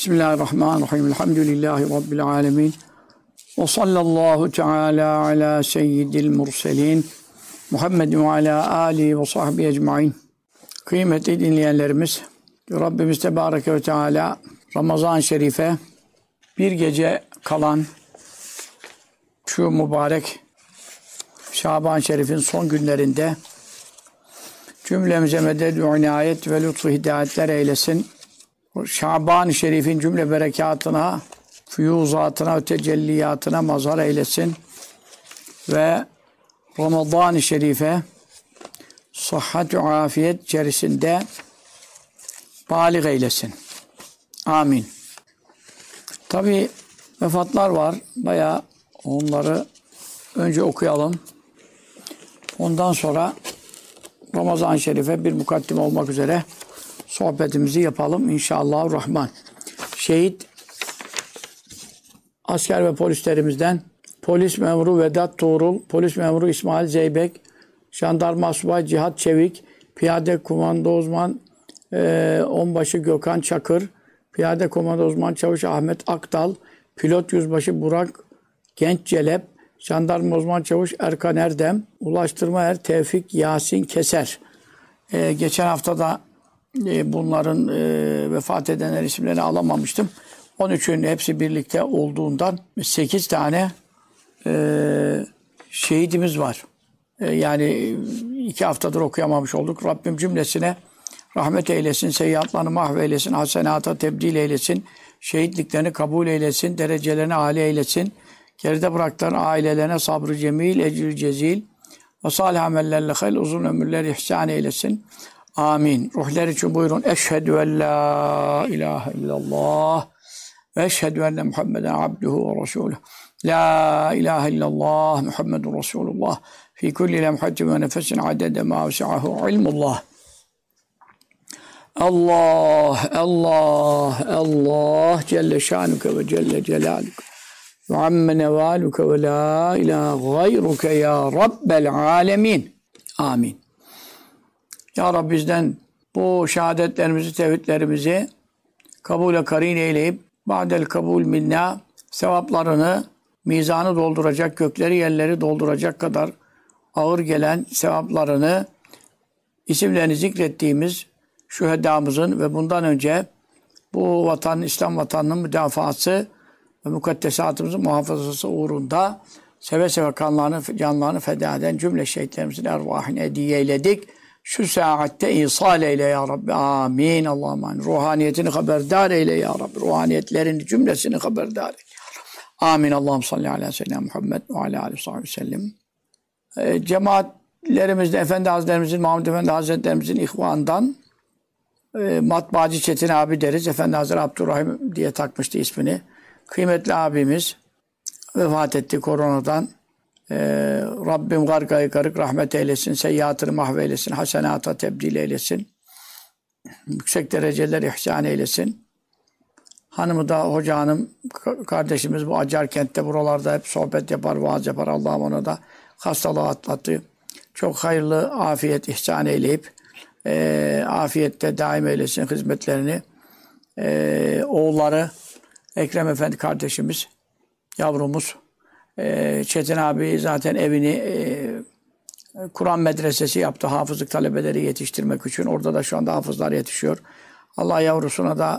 Bismillahirrahmanirrahim. Elhamdülillahi Rabbil alemin. Ve sallallahu teala ala seyyidil murselin. Muhammedin ve ala alihi ve sahbihi ecmain. Kıymetli dinleyenlerimiz, Rabbimiz Tebareke ve Teala Ramazan-ı Şerif'e bir gece kalan şu mübarek Şaban-ı Şerif'in son günlerinde cümlemize medet-i inayet ve lütfu hidayetler eylesin. Şaban-ı Şerif'in cümle berekatına, füyuzatına ve tecelliyatına mazhar eylesin. Ve Ramazan-ı Şerif'e sıhhat ve afiyet içerisinde bâlig eylesin. Amin. Tabi vefatlar var. Bayağı onları önce okuyalım. Ondan sonra Ramazan-ı Şerif'e bir mukaddim olmak üzere sohbetimizi yapalım inşallah rahman. Şehit asker ve polislerimizden polis memuru Vedat Tuğrul, polis memuru İsmail Zeybek, jandarma subay Cihat Çevik, piyade komando uzman onbaşı Gökhan Çakır, piyade komando uzman çavuş Ahmet Akdal, pilot yüzbaşı Burak Genç Celep, jandarma uzman çavuş Erkan Erdem, ulaştırma er Tevfik Yasin Keser. Geçen hafta da bunların vefat edenler isimlerini alamamıştım. 13'ün hepsi birlikte olduğundan 8 tane şehidimiz var. Yani 2 haftadır okuyamamış olduk. Rabbim cümlesine rahmet eylesin, seyyiatlarını mahveylesin, hasenata tebdil eylesin, şehitliklerini kabul eylesin, derecelerini âli eylesin, geride bıraktıkları ailelerine sabrı cemil, ecr cezil ve salih amellerle hayl, uzun ömürler ihsan eylesin. Amin. Ruhlar için buyurun. Eşhedü en la ilahe illallah ve eşhedü enne Muhammeden abduhu ve resuluhu. La ilahe illallah Muhammedun Resulullah. Fi kulli lemhatin ve nefesin adede ma vesi'ahu ilmullah. Allah, Allah, Allah Celle şanuke ve Celle celaluke ve amme nevaluke ve la ilahe gayruke ya Rabbel alemin. Amin. Ya Rabbi bizden bu şehadetlerimizi, tevhidlerimizi kabule karin eyleyip ba'del kabul minna sevaplarını, mizanı dolduracak, gökleri yerleri dolduracak kadar ağır gelen sevaplarını isimlerini zikrettiğimiz şühedamızın ve bundan önce bu vatanın, İslam vatanının müdafası ve mukaddesatımızın muhafazası uğrunda seve seve kanlarını, canlarını feda eden cümle şehitlerimizin ervahine hediye eyledik. Şu saatte ihsal eyle ya Rabbi. Amin. Allahümme amin. Ruhaniyetini haberdar eyle ya Rabbi. Ruhaniyetlerini cümlesini haberdar eyle ya Rabbi. Amin. Allahümme salli ala seyyidina Muhammed ve ala aleyhi ve sellem. Cemaatlerimizde Efendi Hazretlerimizin, Mahmud Efendi Hazretlerimizin ihvanından Matbaacı Çetin abi deriz. Efendi Hazretleri Abdurrahim diye takmıştı ismini. Kıymetli abimiz vefat etti koronadan. Rabbim gargayı karık rahmet eylesin, seyyiatını mahveylesin, hasenata tebdil eylesin, yüksek dereceler ihsan eylesin. Hanımı da hoca hanım, kardeşimiz bu Acarkent'te buralarda hep sohbet yapar, vaaz yapar. Allah'ım ona da hastalığı atlattı. Çok hayırlı afiyet ihsan eyleyip afiyette daim eylesin hizmetlerini. Oğulları Ekrem Efendi kardeşimiz, yavrumuz, Çetin abi zaten evini Kur'an medresesi yaptı. Hafızlık talebeleri yetiştirmek için. Orada da şu anda hafızlar yetişiyor. Allah yavrusuna da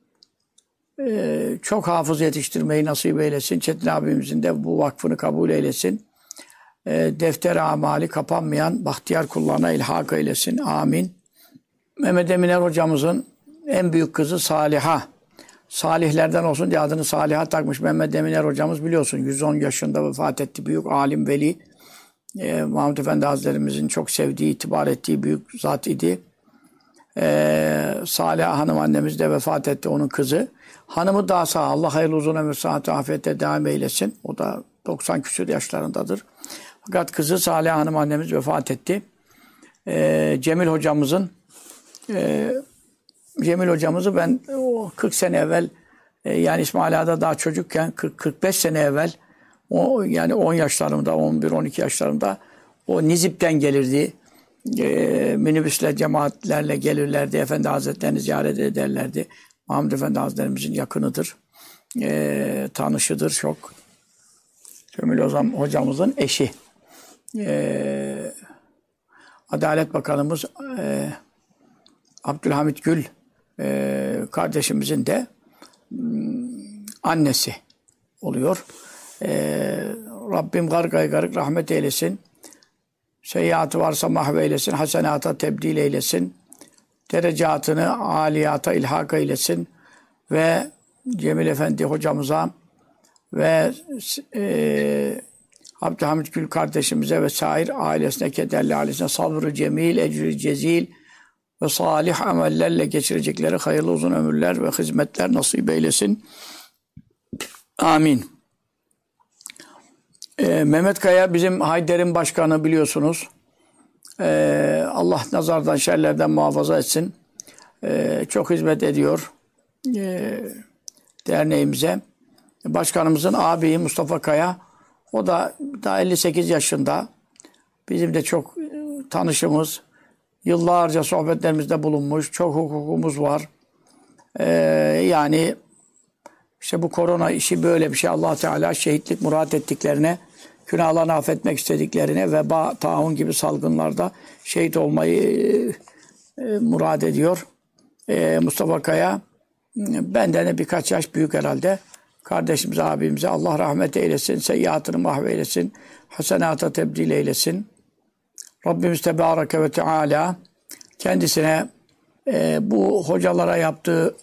çok hafız yetiştirmeyi nasip eylesin. Çetin abimizin de bu vakfını kabul eylesin. Defter-i amali kapanmayan bahtiyar kullarına ilhak eylesin. Amin. Mehmet Eminer hocamızın en büyük kızı Saliha. Salihlerden olsun diye adını Saliha takmış Mehmet Eminer hocamız, biliyorsun 110 yaşında vefat etti. Büyük alim, veli. Mahmud Efendi Hazretlerimizin çok sevdiği, itibar ettiği büyük zat idi. Saliha hanım annemiz de vefat etti, onun kızı. Hanımı daha sağ. Allah hayırlı uzun ömür, sıhhat, afiyette devam eylesin. O da 90 küsur yaşlarındadır. Fakat kızı Saliha hanım annemiz vefat etti. Cemil hocamızı ben 40 sene evvel, yani İsmail Ağa'da daha çocukken 40-45 sene evvel, yani 10 yaşlarımda, 11-12 yaşlarımda o Nizip'ten gelirdi. Minibüsle, cemaatlerle gelirlerdi. Efendi Hazretlerini ziyaret ederlerdi. Mahmud Efendi Hazretlerimizin yakınıdır. Tanışıdır çok. Cemil Ozan hocamızın eşi. Adalet Bakanımız Abdülhamit Gül kardeşimizin de annesi oluyor. Rabbim garık rahmet eylesin. Seyyiatı varsa mahveylesin. Hasenata tebdil eylesin. Derecatını aliyata ilhak eylesin. Ve Cemil Efendi hocamıza ve Abdülhamit Gül kardeşimize ve sair ailesine, kederli ailesine sabrı cemil, ecri cezil ve salih amellerle geçirecekleri hayırlı uzun ömürler ve hizmetler nasip eylesin. Amin. Mehmet Kaya bizim Hayder'in başkanı biliyorsunuz. Allah nazardan, şerlerden muhafaza etsin. Çok hizmet ediyor derneğimize. Başkanımızın ağabeyi Mustafa Kaya, o da daha 58 yaşında. Bizim de çok tanışımız. Yıllarca sohbetlerimizde bulunmuş. Çok hukukumuz var. Yani işte bu korona işi böyle bir şey. Allah Teala şehitlik murat ettiklerine, günahlarını affetmek istediklerine, veba, taun gibi salgınlarda şehit olmayı murad ediyor. Mustafa Kaya benden de birkaç yaş büyük herhalde. Kardeşimize, abimize Allah rahmet eylesin, seyyiatını mahveylesin, hasenata tebdil eylesin. Rabbimiz Tebareke ve Teala kendisine bu hocalara yaptığı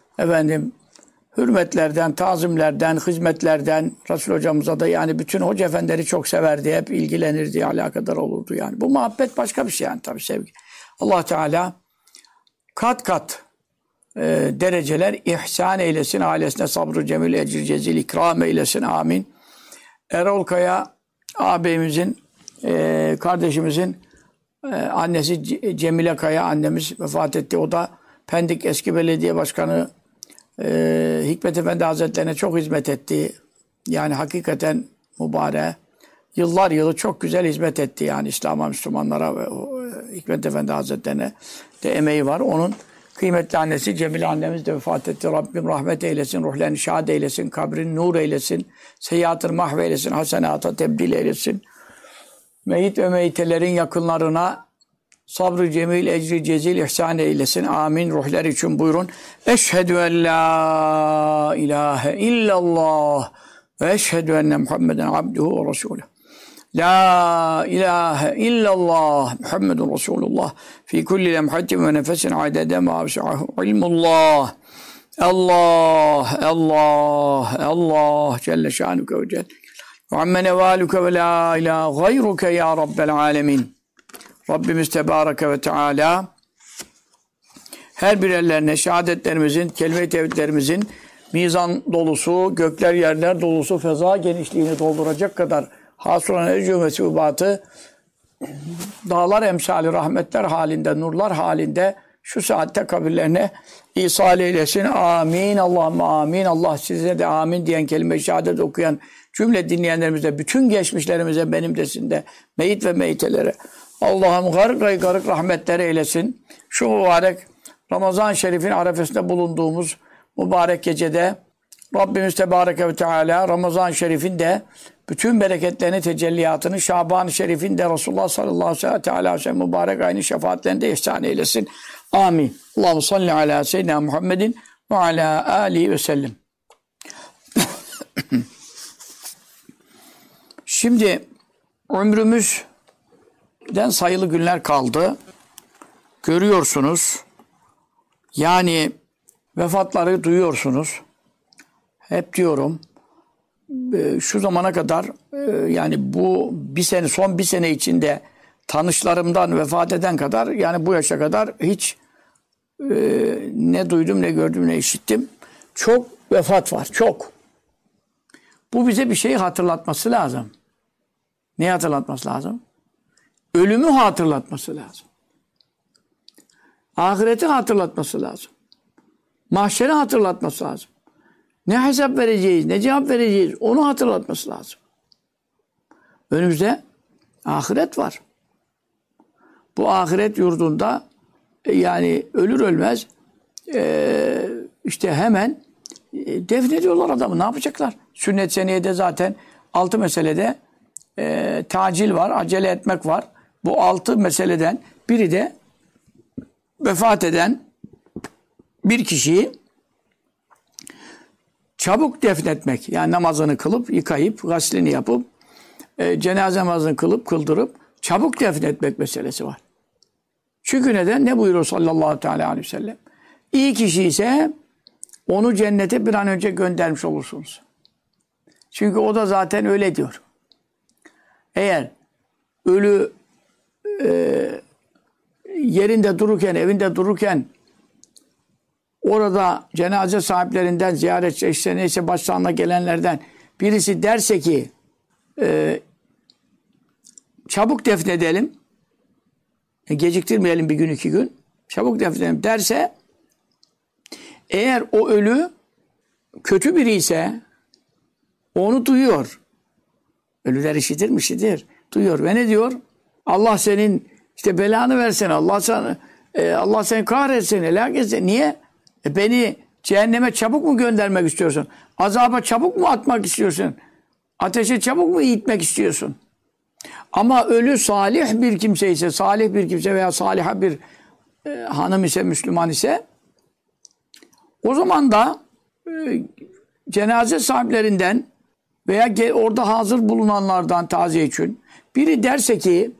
hürmetlerden, tazimlerden, hizmetlerden, Resul hocamıza da yani bütün hoca efendileri çok severdi, hep ilgilenirdi, alakadar olurdu yani. Bu muhabbet başka bir şey yani tabii sevgi. Allah Teala kat kat dereceler ihsan eylesin, ailesine sabrı cemil, ecri cezil ikram eylesin. Amin. Erol Kaya ağabeyimizin, kardeşimizin annesi Cemile Kaya annemiz vefat etti. O da Pendik eski belediye başkanı Hikmet Efendi Hazretlerine çok hizmet etti. Yani hakikaten mübarek. Yıllar yılı çok güzel hizmet etti yani İslam'a, Müslümanlara ve Hikmet Efendi Hazretlerine de emeği var. Onun kıymetli annesi Cemile annemiz de vefat etti. Rabbim rahmet eylesin, ruhlerini şad eylesin, kabrini nur eylesin, seyyiatını mahveylesin, hasenata tebdil eylesin. Meyit ve meyitelerin yakınlarına sabrı cemil, ecri cezil ihsan eylesin. Amin. Ruhlar için buyurun. Eşhedü en la ilahe illallah ve eşhedü enne Muhammeden abduhu ve resulüh. La ilahe illallah Muhammedun Resulullah fi kulli lemhatin ve nefesin adede ma vesi'ahu ilmullah. Allah, Allah, Allah Celle şanuke ve celle. Ve amme nevaluke ve la ilahe gayruke ya Rabbel alemin. Rabbimiz Tebareke ve Teala her birerlerine şehadetlerimizin, kelime-i tevhidlerimizin mizan dolusu, gökler yerler dolusu feza genişliğini dolduracak kadar hasılan ecü mesubatı dağlar emsali rahmetler halinde, nurlar halinde şu saatte kabirlerine ihsal eylesin. Amin. Allahümme amin. Allah size de amin diyen kelime-i şehadet okuyan cümle dinleyenlerimize, bütün geçmişlerimize, benim desinde, meyit ve meyitelere Allah'ım garık rahmetler eylesin. Şu mübarek Ramazan-ı Şerif'in arefesinde bulunduğumuz mübarek gecede Rabbimiz Tebareke ve Teala Ramazan-ı Şerif'in de bütün bereketlerini, tecelliyatını, Şaban-ı Şerif'in de Resulullah sallallahu aleyhi ve sellem mübarek aynı şefaatlerini de ihsan eylesin. Amin. Allahu salli ala seyyidina Muhammedin ve ala alihi ve sellem. Şimdi ömrümüzden sayılı günler kaldı. Görüyorsunuz. Yani vefatları duyuyorsunuz. Hep diyorum. Şu zamana kadar yani bu son bir sene içinde tanışlarımdan vefat eden kadar yani bu yaşa kadar hiç ne duydum, ne gördüm, ne işittim. Çok vefat var. Çok. Bu bize bir şeyi hatırlatması lazım. Ne hatırlatması lazım? Ölümü hatırlatması lazım. Ahireti hatırlatması lazım. Mahşeri hatırlatması lazım. Ne hesap vereceğiz, ne cevap vereceğiz onu hatırlatması lazım. Önümüzde ahiret var. Bu ahiret yurdunda yani ölür ölmez işte hemen defnediyorlar adamı. Ne yapacaklar? Sünnet seniyede zaten 6 meselede tacil var, acele etmek var. Bu 6 meseleden biri de vefat eden bir kişiyi çabuk defnetmek. Yani namazını kılıp, yıkayıp, gaslini yapıp, cenaze namazını kıldırıp çabuk defnetmek meselesi var. Çünkü neden? Ne buyuruyor sallallahu aleyhi ve sellem? İyi kişi ise onu cennete bir an önce göndermiş olursunuz. Çünkü o da zaten öyle diyor. Eğer ölü yerinde dururken, evinde dururken orada cenaze sahiplerinden, ziyaretçi, işte neyse başsağına gelenlerden birisi derse ki çabuk defnedelim, geciktirmeyelim bir gün 2 gün, çabuk defnedelim derse, eğer o ölü kötü biri ise onu duyuyor. Ölüler işitir. Duyuyor ve ne diyor? Allah senin işte belanı versin, Allah seni kahretsin, helak etsin. Niye? Beni cehenneme çabuk mu göndermek istiyorsun? Azaba çabuk mu atmak istiyorsun? Ateşe çabuk mu itmek istiyorsun? Ama ölü salih bir kimse ise, salih bir kimse veya saliha bir hanım ise, Müslüman ise, o zaman da cenaze sahiplerinden veya orada hazır bulunanlardan taziye için biri derse ki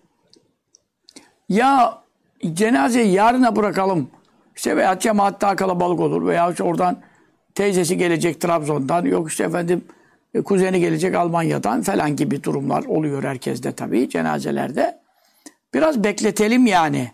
ya cenazeyi yarına bırakalım, işte veya cemaat daha kalabalık olur veya işte oradan teyzesi gelecek Trabzon'dan, yok işte efendim kuzeni gelecek Almanya'dan falan gibi durumlar oluyor herkeste tabii cenazelerde. Biraz bekletelim yani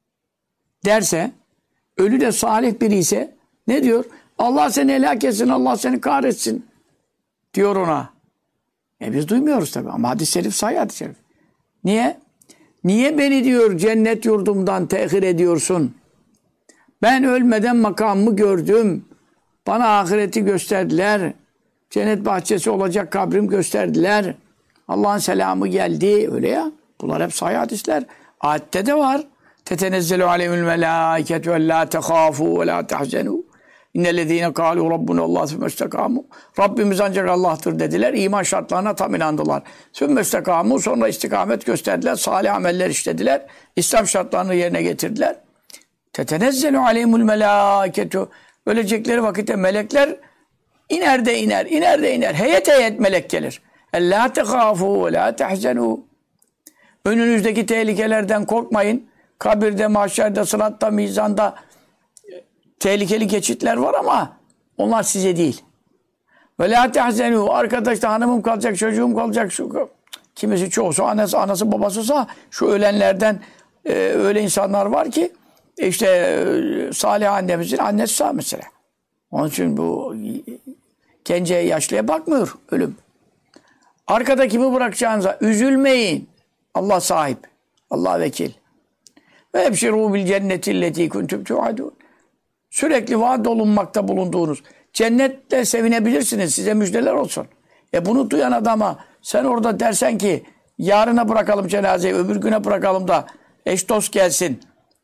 derse, ölü de salih biri ise ne diyor? Allah seni helak etsin, Allah seni kahretsin diyor ona. Biz duymuyoruz tabii ama hadis-i şerif sahih hadis-i şerif. Niye? Niye beni diyor cennet yurdumdan tehir ediyorsun? Ben ölmeden makamımı gördüm. Bana ahireti gösterdiler. Cennet bahçesi olacak kabrim gösterdiler. Allah'ın selamı geldi. Öyle ya. Bunlar hep sahih hadisler. Ayette de var. Tetenezzelu aleyhül melâiketu ve lâ tehâfû ve lâ tehzenû. İnnellezîne kâlû rabbunallâhu sümmestekâmû. Rabbimiz ancak Allah'tır dediler. İman şartlarına tam inandılar. Sümmestekâmû, sonra istikamet gösterdiler. Salih ameller işlediler. İslam şartlarını yerine getirdiler. Tetenezzelu aleyhimul melâiketu. Ölecekleri vakitte melekler iner de iner. Heyet heyet melek gelir. Ellâ tehâfû ve lâ tehzenû. Önünüzdeki tehlikelerden korkmayın. Kabirde, mahşerde, sıratta, mizanda tehlikeli geçitler var ama onlar size değil. Ve lâ tehzenû. Arkadaşta hanımım kalacak, çocuğum kalacak. Kimisi çoğusu anası babasıysa şu ölenlerden öyle insanlar var ki işte Salih annemizin annesi sağ mesela. Onun için bu gence yaşlıya bakmıyor ölüm. Arkada kimi bırakacağınıza üzülmeyin. Allah sahip. Allah vekil. Ve ebşirû bil cennetillezî kuntum tu'adûn. Sürekli vaat olunmakta bulunduğunuz cennette sevinebilirsiniz. Size müjdeler olsun. Bunu duyan adama sen orada dersen ki yarına bırakalım cenazeyi, öbür güne bırakalım da eş dost gelsin.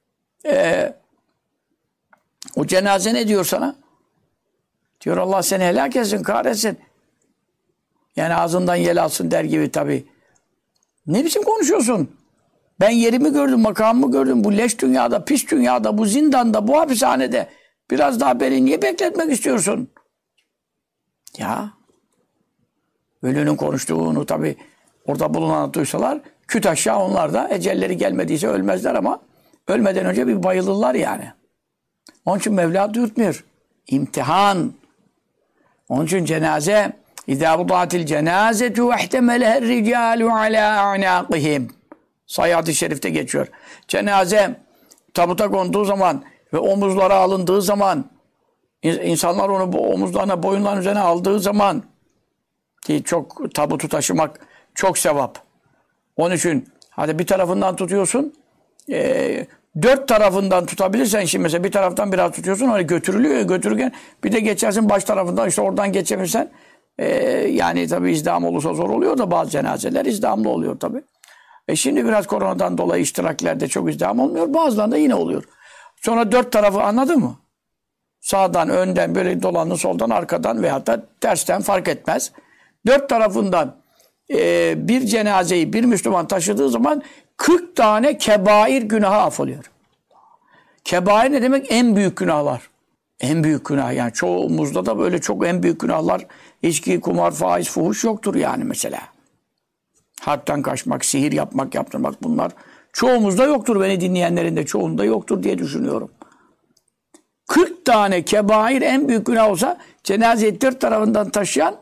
O cenaze ne diyor sana? Diyor Allah seni helak etsin, kahretsin. Yani ağzından yel alsın der gibi tabii. Ne biçim konuşuyorsun? Ben yerimi gördüm, makamımı gördüm. Bu leş dünyada, pis dünyada, bu zindanda, bu hapishanede biraz daha beni niye bekletmek istiyorsun? Ya. Ölünün konuştuğunu tabii orada bulunan duysalar küt aşağı onlar da ecelleri gelmediyse ölmezler ama ölmeden önce bir bayılırlar yani. Onun için Mevla dürtmüyor. İmtihan. Onun için cenaze İzâ budâtil cenâzetu vehtemeleher ricâlu alâ a'nâqihim. Sahih hadis-i şerifte geçiyor. Cenaze tabuta konduğu zaman ve omuzlara alındığı zaman, insanlar onu omuzlarına, boyunların üzerine aldığı zaman, ki çok tabutu taşımak çok sevap. Onun için hadi bir tarafından tutuyorsun, 4 tarafından tutabilirsen, şimdi mesela bir taraftan biraz tutuyorsun, öyle götürülüyor, götürürken bir de geçersin baş tarafından, işte oradan geçebilirsen, yani tabii izdiham olursa zor oluyor da bazı cenazeler izdiham oluyor tabii. Şimdi biraz koronadan dolayı iştiraklerde çok izdiham olmuyor. Bazılarında yine oluyor. Sonra 4 tarafı anladın mı? Sağdan, önden, böyle dolanın, soldan, arkadan veyahut da tersten fark etmez. 4 tarafından bir cenazeyi bir Müslüman taşıdığı zaman 40 tane kebair günahı affoluyor. Kebair ne demek? En büyük günahlar. En büyük günah yani çoğumuzda da böyle çok en büyük günahlar içki, kumar, faiz, fuhuş yoktur yani mesela. Harpten kaçmak, sihir yapmak, yaptırmak bunlar çoğumuzda yoktur. Beni dinleyenlerin de çoğunda yoktur diye düşünüyorum. 40 tane kebair en büyük günah olsa cenazeyi 4 tarafından taşıyan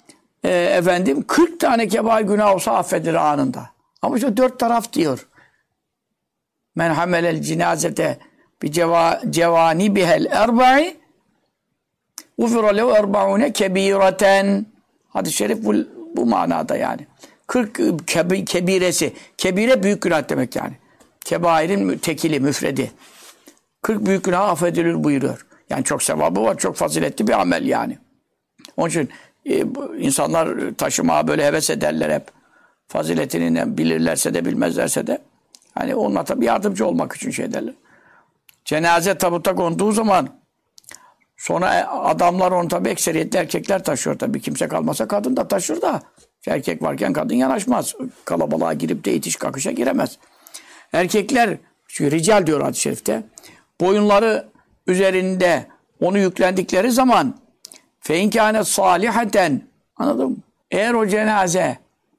40 tane kebair günah olsa affedilir anında. Ama işte 4 taraf diyor. Men hamelel cinazete bi cevanibihel erba'i ufira lehu erba'une kebireten. Hadis-i şerif bu manada yani. 40 kebiresi. Kebire büyük günah demek yani. Kebairin tekili, müfredi. 40 büyük günah affedilir buyuruyor. Yani çok sevabı var, çok faziletli bir amel yani. Onun için insanlar taşımaya böyle heves ederler hep. Faziletini bilirlerse de bilmezlerse de. Hani onunla tabii yardımcı olmak için şey derler. Cenaze tabuta konduğu zaman sonra adamlar onu tabii ekseriyetle erkekler taşıyor tabii. Kimse kalmasa kadın da taşır da. Erkek varken kadın yanaşmaz. Kalabalığa girip de itiş kakışa giremez. Erkekler, çünkü rical diyor hadis-i şerifte, boyunları üzerinde onu yüklendikleri zaman feinkâne salihaten, anladın mı? Eğer o cenaze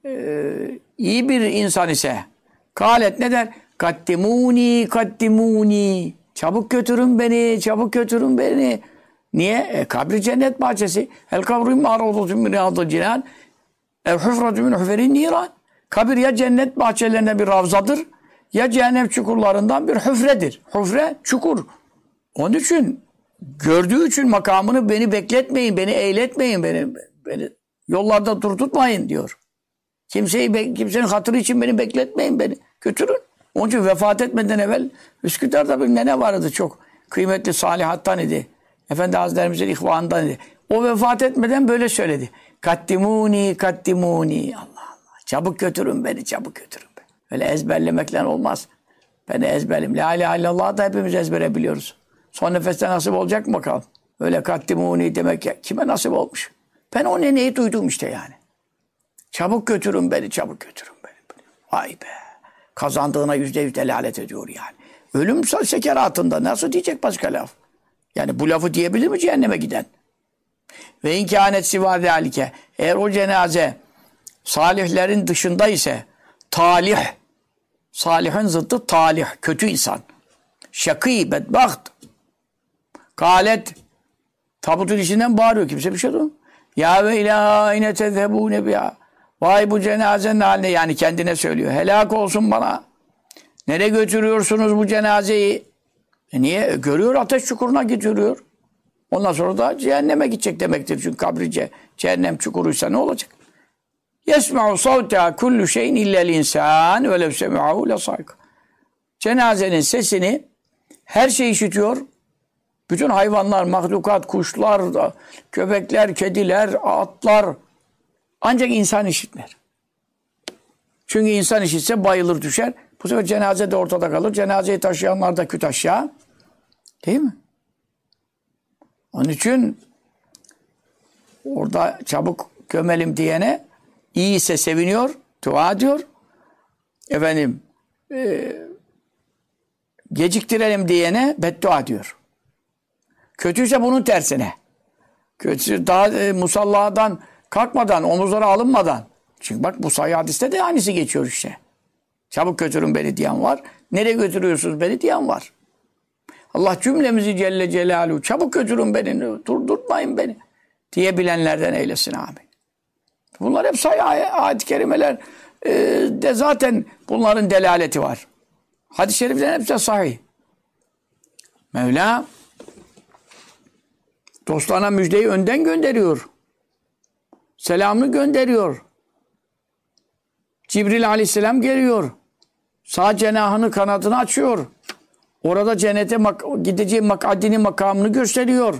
iyi bir insan ise kâlet ne der? Kaddimûni, kaddimûni. Çabuk götürün beni, çabuk götürün beni. Niye? Kabri cennet bahçesi. El kavrim ma'rûdûtun min riyâdil cinan. Ev hufratun min huferin niran. Kabir ya cennet bahçelerine bir ravzadır ya cehennem çukurlarından bir hüfredir. Hüfre, çukur. Onun için gördüğü için makamını beni bekletmeyin, beni eğletmeyin, beni yollarda tutmayın diyor. Kimsenin hatırı için beni bekletmeyin, beni götürün. Onun için vefat etmeden evvel Üsküdar'da bir nene vardı çok kıymetli salihattan idi. Efendi Hazretlerimizin ihvanından idi. O vefat etmeden böyle söyledi. Kaddimuni, kaddimuni. Allah Allah. Çabuk götürün beni, çabuk götürün beni. Öyle ezberlemekle olmaz. Ben ezberim. La ilahe illallah da hepimiz ezbere biliyoruz. Son nefeste nasip olacak mı bakalım? Öyle kaddimuni demek ya. Kime nasip olmuş? Ben o neneyi duydum işte yani. Çabuk götürün beni, çabuk götürün beni. Vay be. Kazandığına %100 delalet ediyor yani. Ölüm sekeratında nasıl diyecek başka laf? Yani bu lafı diyebilir mi cehenneme giden? Ve inkânet sivâ zâlike. Eğer o cenaze salihlerin dışında ise talih. Salihin zıttı talih. Kötü insan. Şakî, bedbaht. Kâlet. Tabutun içinden bağırıyor. Kimse bir şey duymuyor. Ya ve ilâ ayne tezhebûne biha. Vay bu cenazenin haline, yani kendine söylüyor. Helak olsun bana. Nereye götürüyorsunuz bu cenazeyi? Niye? Görüyor, ateş çukuruna götürüyor. Ondan sonra da cehenneme gidecek demektir. Çünkü kabri cehennem çukuruysa ne olacak? Yesma'u savteha kullu şeyin illel insan ve lev semi'ahu lesayk. Cenazenin sesini her şey işitiyor. Bütün hayvanlar, mahlukat, kuşlar, köpekler, kediler, atlar. Ancak insan işitmer. Çünkü insan işitse bayılır düşer. Bu sefer cenaze de ortada kalır. Cenazeyi taşıyanlar da küt aşağı. Değil mi? Onun için orada çabuk gömelim diyene iyi ise seviniyor, dua ediyor. Geciktirelim diyene beddua diyor. Kötüyse bunun tersine. Kötüsü daha musalladan kalkmadan, omuzlara alınmadan. Çünkü bak bu sahih hadiste de aynısı geçiyor işte. Çabuk götürün beni diyen var. Nereye götürüyorsunuz beni diyen var. Allah cümlemizi Celle Celaluhu çabuk götürün beni, durdurmayın beni diyebilenlerden eylesin, amin. Bunlar hep sahih ayet-i kerimeler de zaten bunların delaleti var. Hadis-i şeriflerin hepsi sahih. Mevla dostlarına müjdeyi önden gönderiyor. Selamını gönderiyor. Cibril aleyhisselam geliyor. Sağ cenahını, kanadını açıyor. Orada cennete gideceği makadini, makamını gösteriyor.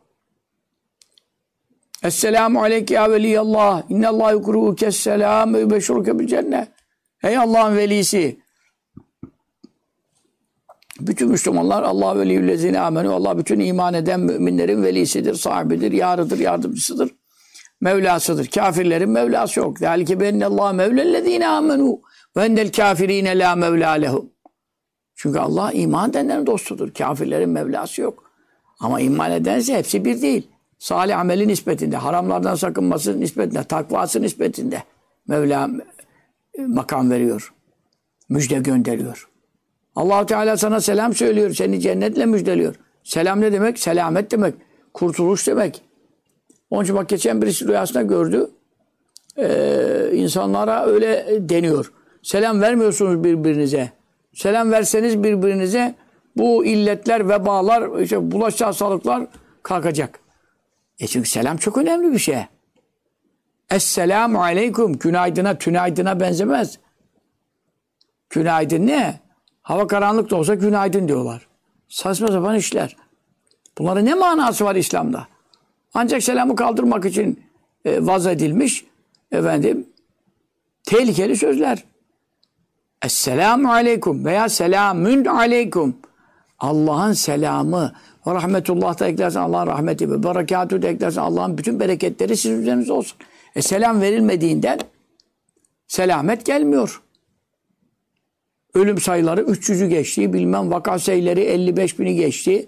Esselamu aleyke ya veliyallah. İnnallâhu yukru'uke selam ve yübeşşiruke bil cennet. Ey Allah'ın velisi. Bütün Müslümanlar Allah veliyyüllezine amenü. Allah bütün iman eden müminlerin velisidir, sahibidir, yarıdır, yardımcısıdır. Mevlasıdır. Kafirlerin Mevlası yok. ذَٰلِكَ بَاَنَّ اللّٰهَ مَوْلَى الَّذ۪ينَ آمَنُوا وَاَنَّ الْكَافِر۪ينَ لَا مَوْلَى لَهُمْ. Çünkü Allah iman edenlerin dostudur. Kafirlerin Mevlası yok. Ama iman edense hepsi bir değil. Salih ameli nispetinde, haramlardan sakınması nispetinde, takvası nispetinde Mevla makam veriyor. Müjde gönderiyor. Allah-u Teala sana selam söylüyor. Seni cennetle müjdeliyor. Selam ne demek? Selamet demek. Kurtuluş demek. Onun için bak geçen birisi rüyasında gördü. İnsanlara öyle deniyor. Selam vermiyorsunuz birbirinize. Selam verseniz birbirinize bu illetler, vebalar, işte bulaşıcı hastalıklar kalkacak. Çünkü selam çok önemli bir şey. Esselamu aleyküm. Günaydına, tünaydına benzemez. Günaydın ne? Hava karanlık da olsa günaydın diyorlar. Saçma sapan işler. Bunların ne manası var İslam'da? Ancak selamı kaldırmak için vaz edilmiş tehlikeli sözler. Esselamu aleyküm veya selamün aleyküm. Allah'ın selamı ve rahmetullah da eklersen Allah'ın rahmeti ve berekatü de eklersen Allah'ın bütün bereketleri sizin üzerinizde olsun. Selam verilmediğinden selamet gelmiyor. Ölüm sayıları 300'ü geçti. Bilmem vaka sayıları 55.000'i geçti.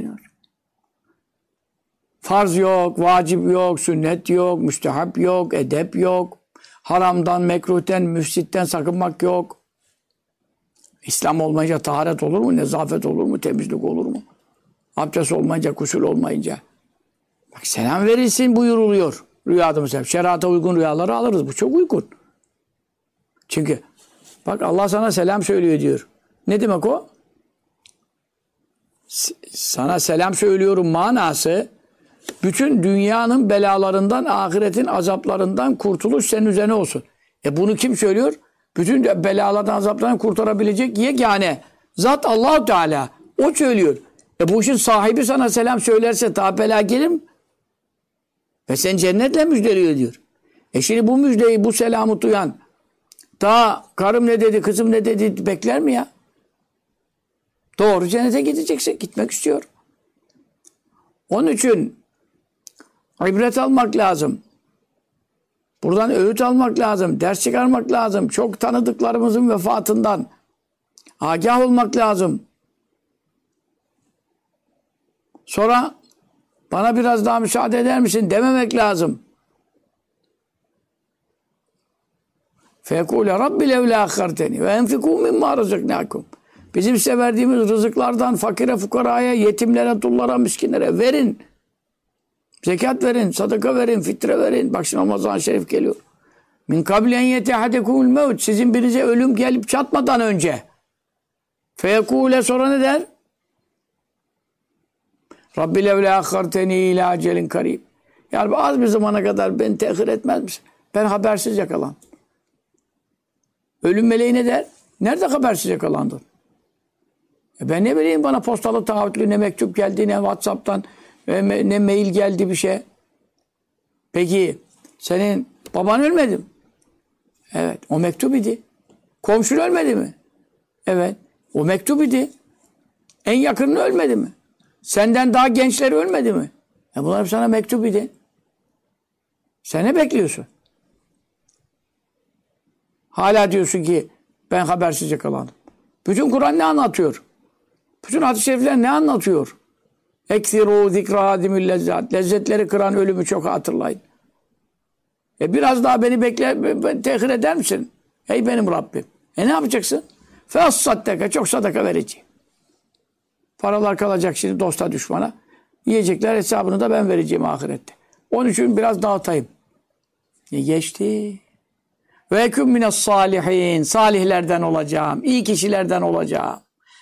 Farz yok, vacip yok, sünnet yok, müstehap yok, edep yok. Haramdan, mekruhten, müfsitten sakınmak yok. İslam olmayınca taharet olur mu? Nezafet olur mu? Temizlik olur mu? Abdest olmayınca, gusül olmayınca. Bak selam verilsin buyuruluyor. Rüyada mesela. Şerata uygun rüyaları alırız. Bu çok uygun. Çünkü bak Allah sana selam söylüyor diyor. Ne demek o? Sana selam söylüyorum manası bütün dünyanın belalarından, ahiretin azaplarından kurtuluş senin üzerine olsun. Bunu kim söylüyor? Bütün belalardan, azaplardan kurtarabilecek yegane zat Allah-u Teala. O söylüyor. Bu işin sahibi sana selam söylerse daha bela gelir mi? Ve sen cennetle müjdeliyor diyor. Şimdi bu müjdeyi, bu selamı duyan daha karım ne dedi, kızım ne dedi bekler mi ya? Doğru cennete gideceksin. Gitmek istiyor. Onun için ibret almak lazım. Buradan öğüt almak lazım. Ders çıkarmak lazım. Çok tanıdıklarımızın vefatından agah olmak lazım. Sonra bana biraz daha müsaade eder misin dememek lazım. فَيَقُولَ رَبِّ لَوْلَا أَخَّرْتَنِي وَاَنْفِقُوا مِمَّا رَزَقْنَاكُمْ. Bizim size verdiğimiz rızıklardan fakire, fukaraya, yetimlere, dullara, miskinlere verin. Zekat verin, sadaka verin, fitre verin. Bak şimdi Ramazan-ı Şerif geliyor. Min kablen yetehadekumul mevt. Sizin birinize ölüm gelip çatmadan önce. Feyekule sonra ne der? Rabbi levle akharteni ila acelin karib. Yani az bir zamana kadar beni tehir etmez misin? Ben habersiz yakalandım. Ölüm meleği ne der? Nerede habersiz yakalandın? Ben ne bileyim bana postalı taahhütlü ne mektup geldi ne WhatsApp'tan ne mail geldi bir şey. Peki senin baban ölmedi mi? Evet. O mektup idi. Komşun ölmedi mi? Evet. O mektup idi. En yakının ölmedi mi? Senden daha gençleri ölmedi mi? Bunlar hep sana mektup idi. Sen ne bekliyorsun? Hala diyorsun ki ben habersiz yakalandım. Bütün Kur'an ne anlatıyor? Bütün hadis-i şerifler ne anlatıyor? Ekthirû zikra hadimül lezzat. Lezzetleri kıran ölümü çok hatırlayın. Biraz daha beni tehir eder misin? Ey benim Rabbim. Ne yapacaksın? Feassaddeke. Çok sadaka vereceğim. Paralar kalacak şimdi dosta düşmana. Yiyecekler hesabını da ben vereceğim ahirette. Onun için biraz dağıtayım. Geçti. Ve eküm minas salihin. Salihlerden olacağım. İyi kişilerden olacağım.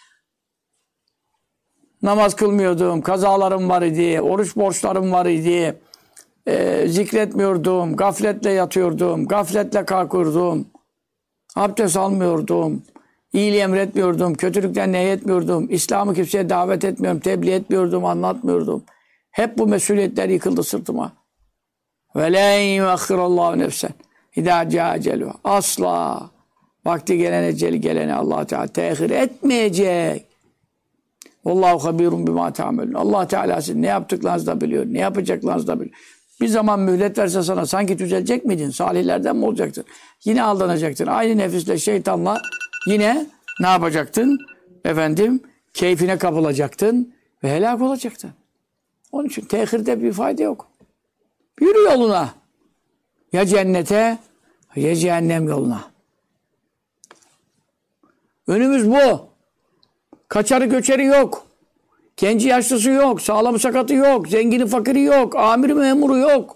Namaz kılmıyordum. Kazalarım var idi. Oruç borçlarım var idi. Zikretmiyordum. Gafletle yatıyordum. Gafletle kalkıyordum. Abdest almıyordum. İyiliği emretmiyordum. Kötülükten nehyetmiyordum. İslam'ı kimseye davet etmiyorum. Tebliğ etmiyordum. Anlatmıyordum. Hep bu mesuliyetler yıkıldı sırtıma. Ve la yuakhirallahu nefsen İdâ câ ecelûhâ. Asla vakti gelen eceli geleni Allah Teala tehir etmeyecek. Vallahu habirun bima ta'melun. Allah Teala sizin ne yaptıklarınızı da biliyor, ne yapacaklarınızı da biliyor. Bir zaman mühlet verse sana sanki düzelecek miydin? Salihlerden mi olacaktın? Yine aldanacaktın. Aynı nefisle, şeytanla yine ne yapacaktın? Keyfine kapılacaktın ve helak olacaktın. Onun için tehirde bir fayda yok. Yürü yoluna. Ya cennete ya cehennem yoluna. Önümüz bu. Kaçarı göçeri yok. Genci yaşlısı yok. Sağlamı sakatı yok. Zengini fakiri yok. Amiri memuru yok.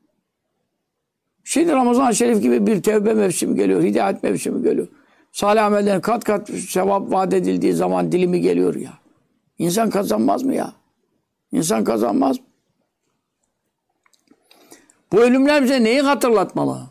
Şimdi Ramazan-ı Şerif gibi bir tevbe mevsimi geliyor. Hidayet mevsimi geliyor. Salih amellerin kat kat sevap vaat edildiği zaman dilimi geliyor ya. İnsan kazanmaz mı ya? İnsan kazanmaz mı? Bu ölümler bize neyi hatırlatmalı?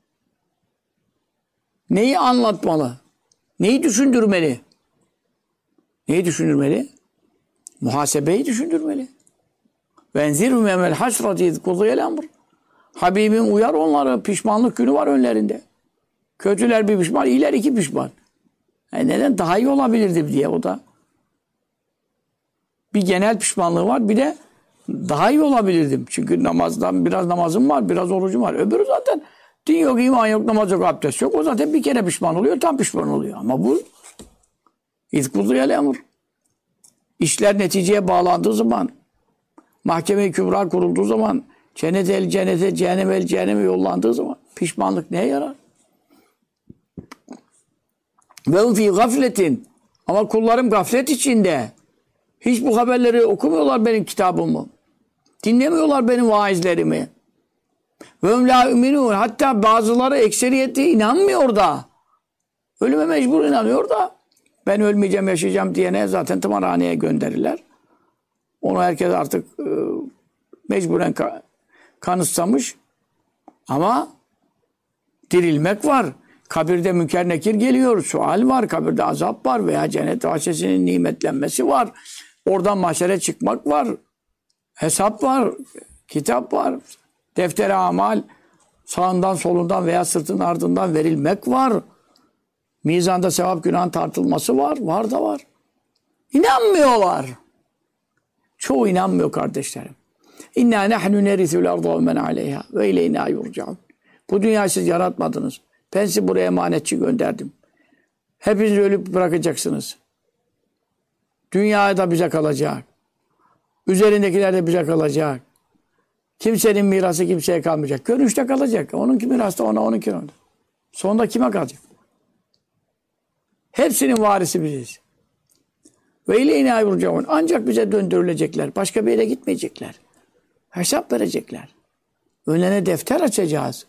Neyi anlatmalı? Neyi düşündürmeli? Neyi düşündürmeli? Muhasebeyi düşündürmeli. Venzirhum yevmel hasrati iz kudiyel emr. Habibim uyar onları. Pişmanlık günü var önlerinde. Kötüler bir pişman, iyiler iki pişman. Neden? Daha iyi olabilirdi diye o da. Bir genel pişmanlığı var, bir de daha iyi olabilirdim. Çünkü namazdan biraz namazım var, biraz orucum var. Öbürü zaten din yok, iman yok, namaz yok, abdest yok. O zaten bir kere pişman oluyor, tam pişman oluyor. Ama bu iz kudiyel emr. İşler neticeye bağlandığı zaman, mahkeme-i kübra kurulduğu zaman, cennet el cennete, cehennem el cehenneme yollandığı zaman pişmanlık neye yarar? Ve fi gafletin, ama kullarım gaflet içinde. Hiç bu haberleri okumuyorlar benim kitabımı. Dinlemiyorlar benim vaizlerimi. Ve hum la yu'minun, hatta bazıları ekseriyeti inanmıyor da. Ölüme mecbur inanıyor da. Ben ölmeyeceğim, yaşayacağım diyene zaten tımarhaneye gönderirler. Onu herkes artık mecburen kanıtsamış. Ama dirilmek var. Kabirde münker nekir geliyor. Sual var. Kabirde azap var. Veya cennet bahçesinin nimetlenmesi var. Oradan mahşere çıkmak var. Hesap var. Kitap var. Defter-i amal sağından solundan veya sırtın ardından verilmek var. Mizanda sevap günahın tartılması var. Var da var. İnanmıyorlar. Çoğu inanmıyor kardeşlerim. İnna nahnu nerithul arda ve men aleyha ve ileyna yurcaun. Bu dünyayı siz yaratmadınız. Ben sizi buraya emanetçi gönderdim. Hepiniz ölüp bırakacaksınız. Dünya da bize kalacak. Üzerindekiler de bize kalacak. Kimsenin mirası kimseye kalmayacak. Görünüşte kalacak. Onunki mirası da ona, onunki ona. Sonunda kime kalacak? Hepsinin varisi biziz. Ve ileyna yurcaun. Ancak bize döndürülecekler. Başka bir yere gitmeyecekler. Hesap verecekler. Önlerine defter açacağız.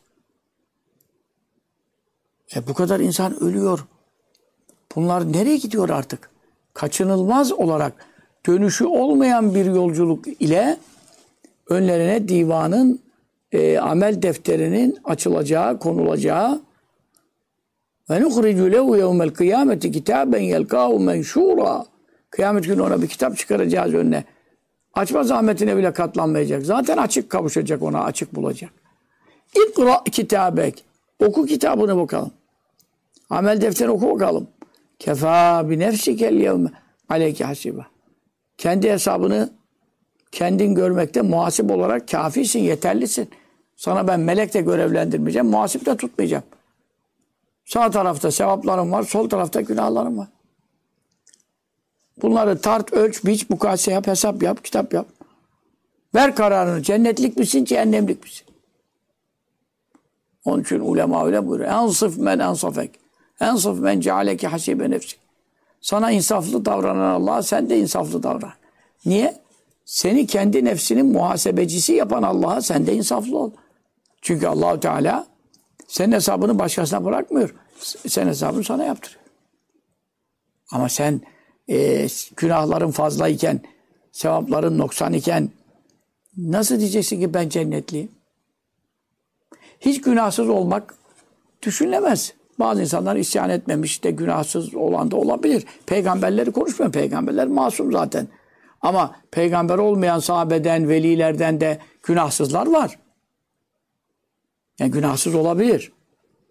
Bu kadar insan ölüyor. Bunlar nereye gidiyor artık? Kaçınılmaz olarak dönüşü olmayan bir yolculuk ile önlerine divanın amel defterinin açılacağı, konulacağı ve nukhricu lehu yevmel kıyameti kitaben yelkahu menşura. Kıyamet günü ona bir kitap çıkaracağız önüne. Açma zahmetine bile katlanmayacak. Zaten açık kavuşacak ona, açık bulacak. İkra kitabek. Oku kitabını bakalım. Amel defteri oku bakalım. Kefa bi nefsikel yevme aleyke hasiba. Kendi hesabını kendin görmekte muhasip olarak kafisin, yeterlisin. Sana ben melek de görevlendirmeyeceğim, muhasip de tutmayacağım. Sağ tarafta sevaplarım var, sol tarafta günahlarım var. Bunları tart, ölç, biç, mukayese yap, hesap yap, kitap yap. Ver kararını. Cennetlik misin, cehennemlik misin? Onun için ulema öyle buyuruyor. Ensıf men ensafek. Ensıf men cealeke hasibe nefsik. Sana insaflı davranan Allah, sen de insaflı davran. Niye? Seni kendi nefsinin muhasebecisi yapan Allah'a sen de insaflı ol. Çünkü Allah-u Teala senin hesabını başkasına bırakmıyor. Sen hesabını sana yaptırıyor. Ama sen günahların fazlayken, sevapların noksan iken nasıl diyeceksin ki ben cennetliyim? Hiç günahsız olmak düşünülemez. Bazı insanlar isyan etmemiş de günahsız olan da olabilir. Peygamberleri konuşmuyorum. Peygamberler masum zaten. Ama peygamber olmayan sahabeden, velilerden de günahsızlar var. Yani günahsız olabilir.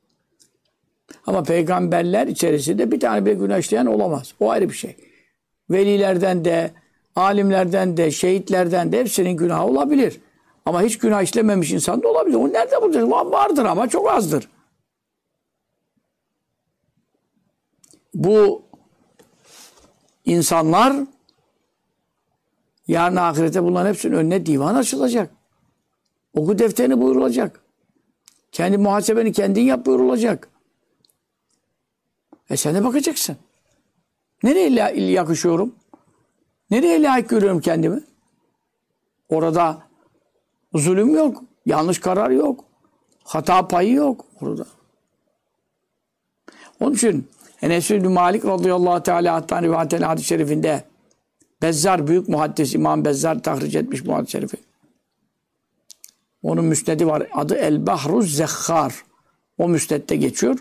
Ama peygamberler içerisinde bir tane bile günah işleyen olamaz. O ayrı bir şey. velilerden de, alimlerden de, şehitlerden de hepsinin günahı olabilir. Ama hiç günah işlememiş insan da olabilir. O nerede bulacak? Vardır ama çok azdır. Bu insanlar yarın ahirete bunların hepsinin önüne divan açılacak. Oku defterini buyurulacak. Kendi muhasebeni kendin yap buyurulacak. Sen de bakacaksın. Nereye yakışıyorum? Nereye layık görüyorum kendimi? Orada zulüm yok. Yanlış karar yok. Hata payı yok orada. Onun için Enes bin Malik radıyallahu teala anh'tan rivayet eden hadis-i şerifinde Bezzar, büyük muhaddis İmam Bezzar tahric etmiş bu hadis-i şerifi. Onun müsnedi var. Adı El-Bahruz Zekhar. O müsnedde geçiyor.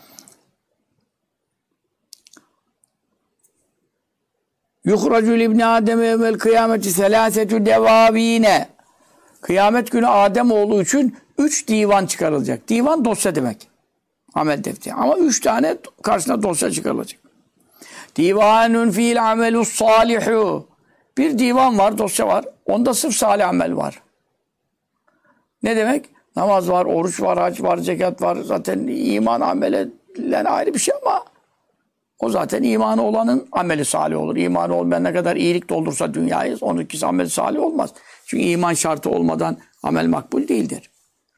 Yuhracul İbni Adem evvel kıyameti selâsetü devâvîne. Kıyamet günü Adem oğlu için 3 divan çıkarılacak. Divan dosya demek. Amel defteri. Ama 3 tane karşısına dosya çıkarılacak. Divanun fiil amelus salihu. Bir divan var, dosya var. Onda sırf salih amel var. Ne demek? Namaz var, oruç var, hac var, zekat var. Zaten iman ameliyle ayrı bir şey ama o zaten imanı olanın ameli salih olur. İmanı olmayan ne kadar iyilik doldursa dünyayı, onunkisi ameli salih olmaz. Çünkü iman şartı olmadan amel makbul değildir.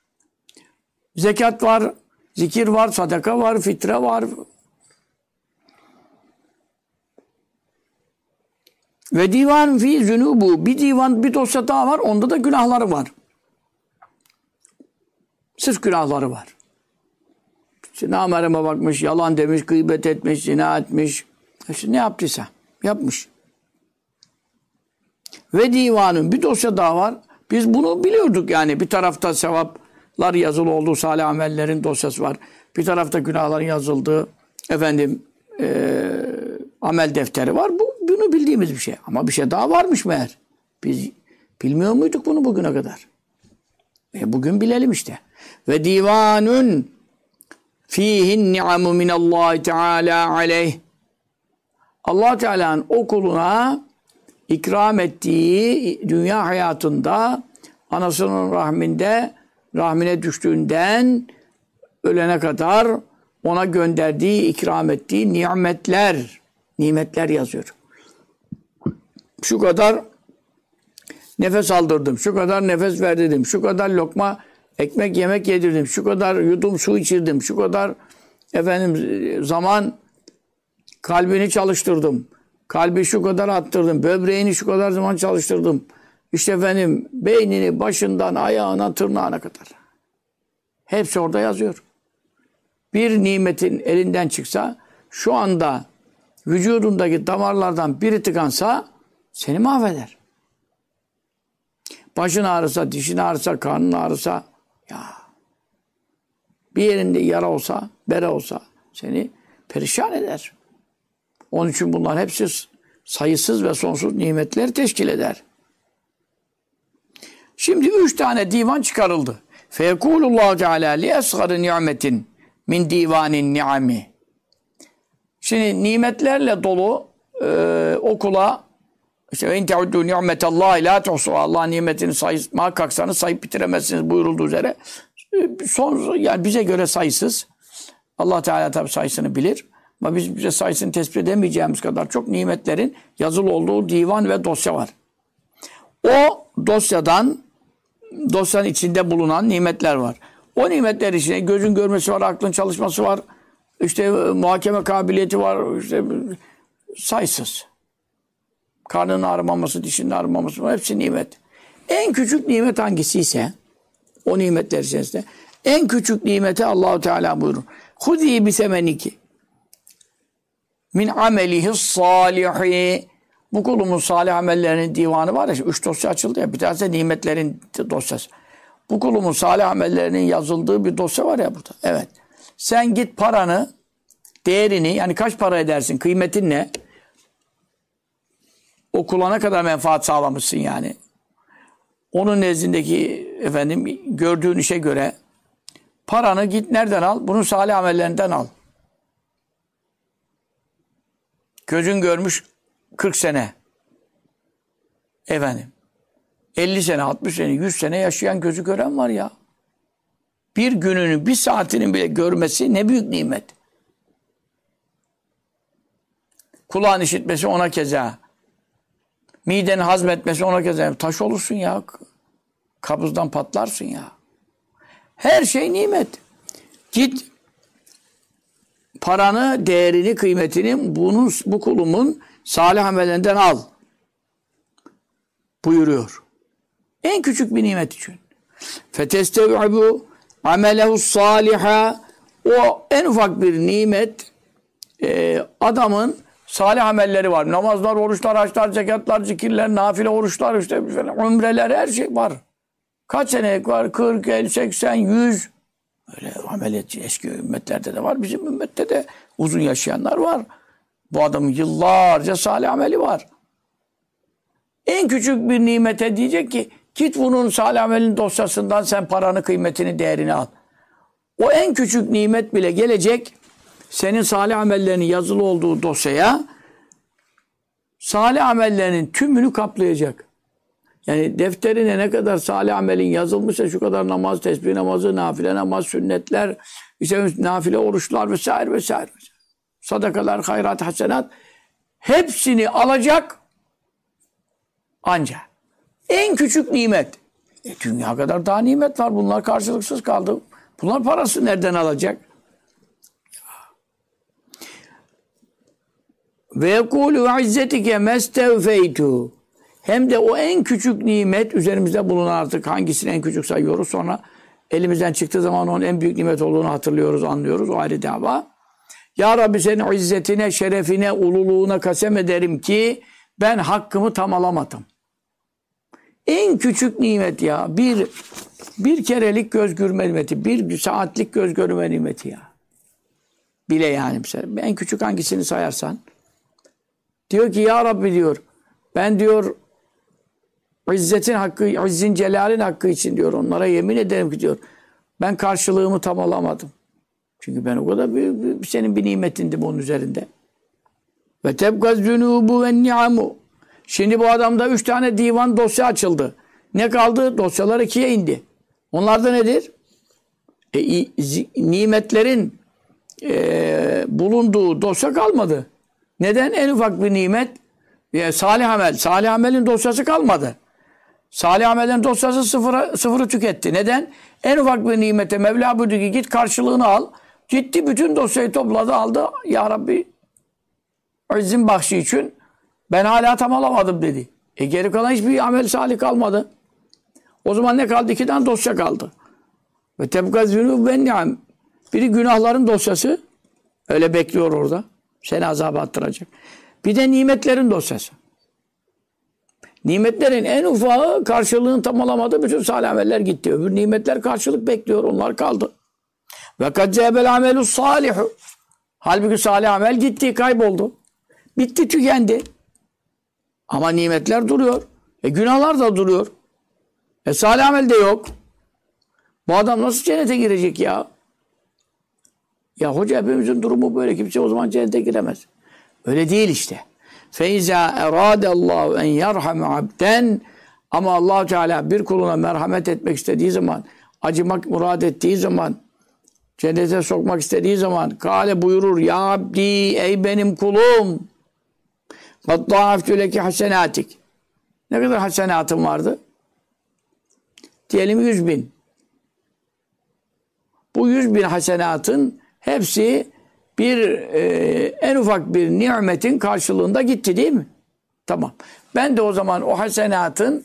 Zekat var, zikir var, sadaka var, fitre var. Ve divan fi zunubu. Bir divan, bir dosya daha var. Onda da günahları var. Sırf günahları var. Namereme bakmış, yalan demiş, gıybet etmiş, zina etmiş. İşte ne yaptıysa yapmış. Ve divanın bir dosya daha var. Biz bunu biliyorduk yani. Bir tarafta sevaplar yazılı olduğu salih amellerin dosyası var. Bir tarafta günahların yazıldığı amel defteri var. Bunu bildiğimiz bir şey. Ama bir şey daha varmış meğer. Biz bilmiyor muyduk bunu bugüne kadar? Bugün bilelim işte. Ve divanun fihin ni'amu minallahi teala aleyh. Allah Teala'nın o kuluna ikram ettiği dünya hayatında anasının rahmine düştüğünden ölene kadar ona gönderdiği, ikram ettiği nimetler yazıyor. Şu kadar nefes aldırdım, şu kadar nefes verdirdim, şu kadar lokma ekmek yemek yedirdim, şu kadar yudum su içirdim, şu kadar zaman kalbini çalıştırdım, kalbi şu kadar attırdım, böbreğini şu kadar zaman çalıştırdım. İşte beynini başından ayağına tırnağına kadar. Hepsi orada yazıyor. Bir nimetin elinden çıksa şu anda vücudundaki damarlardan biri tıkansa seni mahveder. Başın ağrısa, dişin ağrısa, karnın ağrısa bir yerinde yara olsa, bere olsa seni perişan eder. Onun için bunlar hepsi sayısız ve sonsuz nimetleri teşkil eder. Şimdi 3 tane divan çıkarıldı. Feyekulullahu Teala li esgari ni'metin min divanin ni'ami. Şimdi nimetlerle dolu okula işte en teuddu ni'metallahi la tuhsuha. Allah'ın nimetini saymak kalksanız sayıp bitiremezsiniz buyurulduğu üzere. Yani bize göre sayısız. Allah Teala tabi sayısını bilir. Ama bize sayısını tespit edemeyeceğimiz kadar çok nimetlerin yazılı olduğu divan ve dosya var. O dosyanın içinde bulunan nimetler var. O nimetler içinde gözün görmesi var, aklın çalışması var, işte muhakeme kabiliyeti var, işte sayısız. Karnının ağrımaması, dişinin ağrımaması var, hepsi nimet. En küçük nimet hangisi ise o nimetler içerisinde en küçük nimeti Allah-u Teala buyurur. Hudî bisemeniki min amelihi salihi. Bu kulumun salih amellerinin divanı var ya, 3 dosya açıldı ya, bir tanesi de nimetlerin dosyası. Bu kulumun salih amellerinin yazıldığı bir dosya var ya burada. Evet. Sen git paranı, değerini, yani kaç para edersin, kıymetin ne? O kula ne kadar menfaat sağlamışsın yani. Onun nezdindeki gördüğün işe göre paranı git nereden al? Bunun salih amellerinden al. Gözün görmüş 40 sene. Efendim. 50 sene, 60 sene, 100 sene yaşayan, gözü gören var ya. Bir gününü, bir saatini bile görmesi ne büyük nimet. Kulağın işitmesi ona keza. Midenin hazmetmesi ona keza. Taş olursun ya. Kabızdan patlarsın ya. Her şey nimet. Git paranı, değerini, kıymetini bu kulumun salih amelinden al. Buyuruyor. En küçük bir nimet için. Fetestev'ibu amelehu saliha. O en ufak bir nimet, adamın salih amelleri var. Namazlar, oruçlar, haçlar, zekatlar, zikirler, nafile oruçlar, işte umreler, her şey var. Kaç senelik var? 40, 50, 80, 100. Öyle ameliyatçı eski ümmetlerde de var. Bizim ümmette de uzun yaşayanlar var. Bu adamın yıllarca salih ameli var. En küçük bir nimete diyecek ki git bunun salih amelin dosyasından sen paranı, kıymetini, değerini al. O en küçük nimet bile gelecek senin salih amellerinin yazılı olduğu dosyaya, salih amellerinin tümünü kaplayacak. Yani defterine ne kadar salih amelin yazılmışsa şu kadar namaz, tesbih namazı, nafile namaz, sünnetler, işte nafile oruçlar vesaire vesaire. Sadakalar, hayrat, hasenat hepsini alacak ancak. En küçük nimet. Dünya kadar daha nimet var. Bunlar karşılıksız kaldı. Bunlar parası nereden alacak? Ve yekûlü izzetike mestevfeytu. Hem de o en küçük nimet üzerimizde bulunan, artık hangisini en küçük sayıyoruz, sonra elimizden çıktığı zaman onun en büyük nimet olduğunu hatırlıyoruz, anlıyoruz. O ayrı dava. Ya Rabbi senin izzetine, şerefine, ululuğuna kasem ederim ki ben hakkımı tam alamadım. En küçük nimet ya. Bir kerelik göz görme nimeti. Bir saatlik göz görme nimeti ya. Bile yani. En küçük hangisini sayarsan. Diyor ki ya Rabbi diyor. Ben diyor İzzetin hakkı, İzzin Celal'in hakkı için diyor. Onlara yemin ederim ki diyor. Ben karşılığımı tam alamadım. Çünkü ben o kadar büyük senin bir nimetindim onun üzerinde. Ve tebgaz zünubu ve ni'amu. Şimdi bu adamda 3 tane divan dosya açıldı. Ne kaldı? Dosyalar 2'ye indi. Onlar da nedir? Nimetlerin bulunduğu dosya kalmadı. Neden? En ufak bir nimet salih amel. Salih amelin dosyası kalmadı. Salih amelin dosyası sıfırı tüketti. Neden? En ufak bir nimete Mevla buyurdu ki git karşılığını al. Gitti bütün dosyayı topladı aldı. Ya Rabbi İzzin bahşi için ben hala tam alamadım dedi. Geri kalan hiçbir amel salih kalmadı. O zaman ne kaldı? 2 tane dosya kaldı. Ve tebgaz zünûb ve ni'am. Biri günahların dosyası. Öyle bekliyor orada. Seni azaba attıracak. Bir de nimetlerin dosyası. Nimetlerin en ufağı karşılığını tam alamadı. Bütün salih ameller gitti. Öbür nimetler karşılık bekliyor. Onlar kaldı. Ve kad cebel amelu salihu. Halbuki salih amel gitti, kayboldu. Bitti, tükendi. Ama nimetler duruyor. Günahlar da duruyor. Salih amel de yok. Bu adam nasıl cennete girecek ya? Ya hoca hepimizin durumu böyle. Kimse o zaman cennete giremez. Öyle değil işte. فَاِذَا اَرَادَ اللّٰهُ اَنْ يَرْحَمَ عَبْدًا. Ama Allah Teala bir kuluna merhamet etmek istediği zaman, acımak murad ettiği zaman, cennete sokmak istediği zaman kâle buyurur. Ya abdi, ey benim kulum. وَالضَّعَفْتُ لَكِ حَسَنَاتِكِ. Ne kadar hasenatım vardı? Diyelim 100.000. Bu 100.000 hasenatın hepsi en ufak bir nimetin karşılığında gitti değil mi? Tamam. Ben de o zaman o hasenatın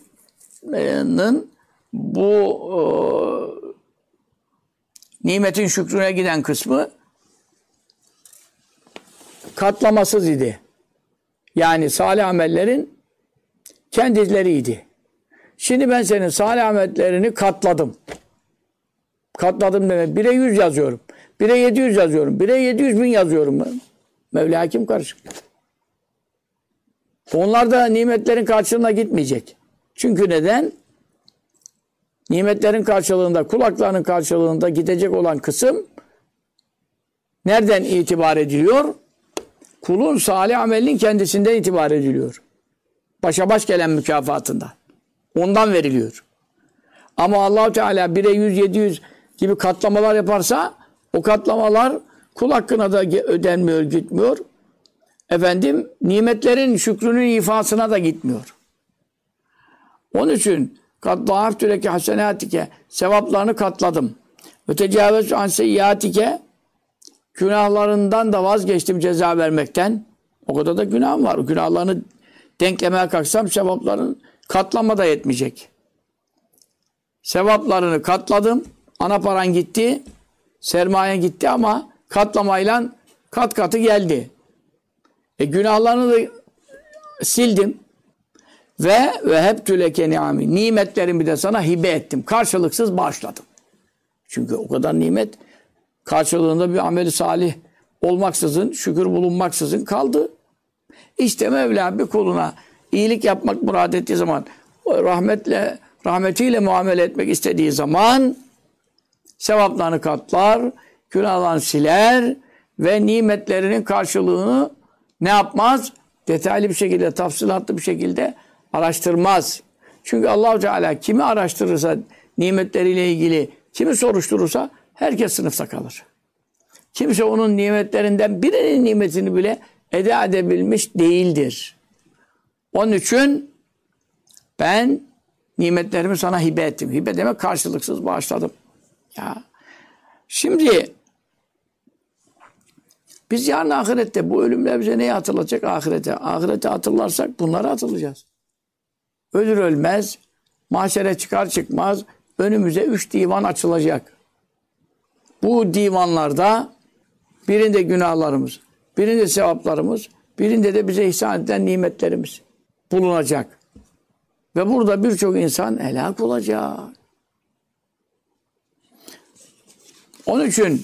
bu nimetin şükrüne giden kısmı katlamasız idi. Yani salih amellerin kendileriydi. Şimdi ben senin salih amellerini katladım. Katladım demek. 1'e 100 yazıyorum. 1'e 700 yazıyorum. 1'e 700.000 yazıyorum. Mevla kim karışık? Onlar da nimetlerin karşılığına gitmeyecek. Çünkü neden? Nimetlerin karşılığında, kulaklarının karşılığında gidecek olan kısım nereden itibar ediliyor? kulun salih amelinin kendisinden itibar ediliyor. Başa baş gelen mükafatından. Ondan veriliyor. Ama Allah-u Teala 1'e 100, 700 gibi katlamalar yaparsa o katlamalar kul hakkına da ödenmiyor, gitmiyor. Efendim, nimetlerin şükrünün ifasına da gitmiyor. Onun için kaddâftü leke hasenâtike, sevaplarını katladım. Ve tecavüzü an seyyiâtike, günahlarından da vazgeçtim ceza vermekten. O kadar da günahım var. O günahlarını denklemeye kalksam sevapların katlama da yetmeyecek. Sevaplarını katladım. Ana paran gitti. Sermayen gitti ama katlamayla kat katı geldi. Günahlarını da sildim. Ve hep tüleke ni'ami. Nimetlerimi de sana hibe ettim. Karşılıksız bağışladım. Çünkü o kadar nimet karşılığında bir ameli salih olmaksızın, şükür bulunmaksızın kaldı. İşte Mevla bir kuluna iyilik yapmak murad ettiği zaman, rahmetiyle muamele etmek istediği zaman sevaplarını katlar, günahlarını siler ve nimetlerinin karşılığını ne yapmaz? Detaylı bir şekilde, tafsilatlı bir şekilde araştırmaz. Çünkü Allah-u Teala kimi araştırırsa, nimetleriyle ilgili kimi soruşturursa herkes sınıfta kalır. Kimse onun nimetlerinden birinin nimetini bile eda edebilmiş değildir. Onun için ben nimetlerimi sana hibe ettim. Hibe demek karşılıksız bağışladım. Ya. Şimdi biz yarın ahirette bu ölümler bize neye hatırlatacak? Ahirete. Ahirete hatırlarsak bunları hatırlayacağız. Ölür ölmez, mahşere çıkar çıkmaz önümüze 3 divan açılacak. Bu divanlarda birinde günahlarımız, birinde sevaplarımız, birinde de bize ihsan edilen nimetlerimiz bulunacak. Ve burada birçok insan helak olacak. Onun için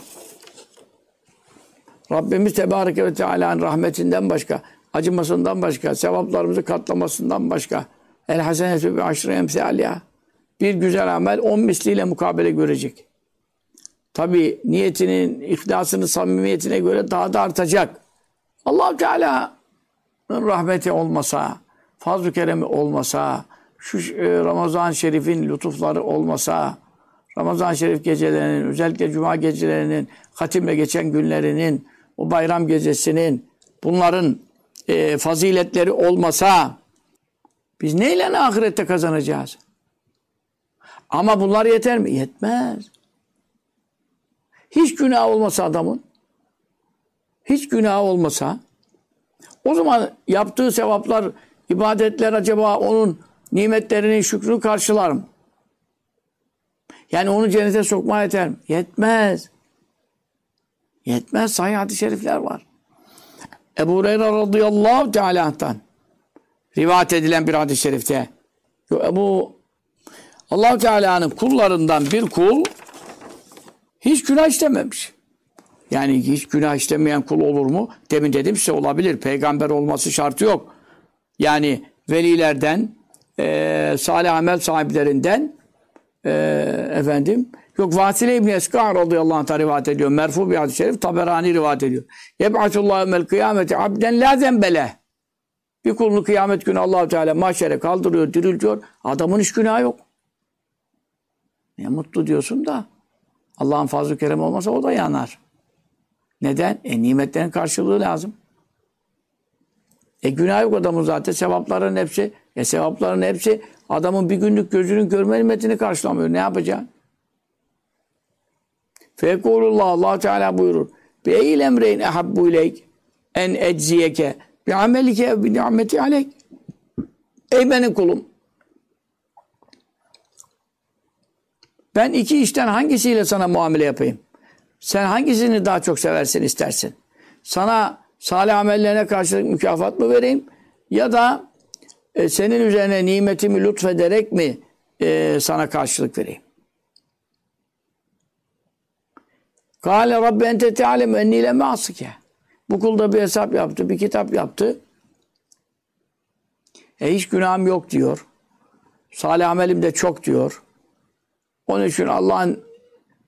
Rabbimiz Tebareke ve Teala'nın rahmetinden başka, acımasından başka, sevaplarımızı katlamasından başka el hasenetü bi aşri emsâliha, bir güzel amel 10 misliyle mukabele görecek. Tabi niyetinin, ihlasının samimiyetine göre daha da artacak. Allah-u Teala'nın rahmeti olmasa, fazl-ı keremi olmasa, şu Ramazan-ı Şerif'in lütufları olmasa, Ramazan-ı Şerif gecelerinin, özellikle Cuma gecelerinin, hatimle geçen günlerinin, o bayram gecesinin, bunların faziletleri olmasa, biz neyle ahirette kazanacağız? Ama bunlar yeter mi? Yetmez. Hiç günah olmasa adamın, hiç günah olmasa, o zaman yaptığı sevaplar, ibadetler acaba onun nimetlerinin şükrünü karşılar mı? Yani onu cennete sokmaya yeter mi? Yetmez. Yetmez. Sahih hadis-i şerifler var. Ebu Hureyre radıyallahu teala anh'tan rivayet edilen bir hadis-i şerifte Allah-u Teala'nın kullarından bir kul hiç günah işlememiş. Yani hiç günah işlemeyen kul olur mu? Demin dedim size olabilir. Peygamber olması şartı yok. Yani velilerden, salih amel sahiplerinden yok Vasile İbni Eskâ radıyallahu anh'a rivayet ediyor. Merfu bir hadis-i şerif. Taberani rivayet ediyor. Yeb'atullahu emel kıyameti abden la zembele. Bir kulunu kıyamet günü Allah-u Teala mahşere kaldırıyor, diriltiyor. Adamın hiç günahı yok. Ne mutlu diyorsun da Allah'ın fazl-ı kerem olmasa o da yanar. Neden? Nimetlerin karşılığı lazım. Günah yok adamın zaten. Sevapların hepsi adamın bir günlük gözünün görme nimetini karşılamıyor. Ne yapacaksın? Fekulullah Allah Teala buyurur. Bi eyyil emreyn ehabbu ileyk en ecziyeke bi amelike bi ni'meti aleyk. Ey benim kulum. Ben 2 işten hangisiyle sana muamele yapayım? Sen hangisini daha çok seversin, istersin? Sana salih amellerine karşılık mükafat mı vereyim? Ya da senin üzerine nimetimi lütfederek mi sana karşılık vereyim? Kâle Rabbi ente te'alem enni lemme asike. Bu kul da bir hesap yaptı, bir kitap yaptı. Hiç günahım yok diyor. Salih amelim de çok diyor. Onun için Allah'ın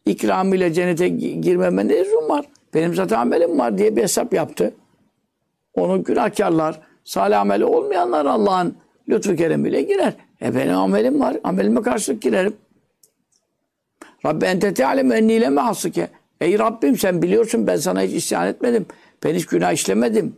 ikramıyla cennete girmeme ne lüzum var? Benim zaten amelim var diye bir hesap yaptı. Onu günahkarlar, salih ameli olmayanlar Allah'ın lütfu keremiyle girer. Benim amelim var. Amelime karşılık girerim. Rabbi ente te'alem enni leme hasike. Ey Rabbim sen biliyorsun ben sana hiç isyan etmedim. Ben hiç günah işlemedim.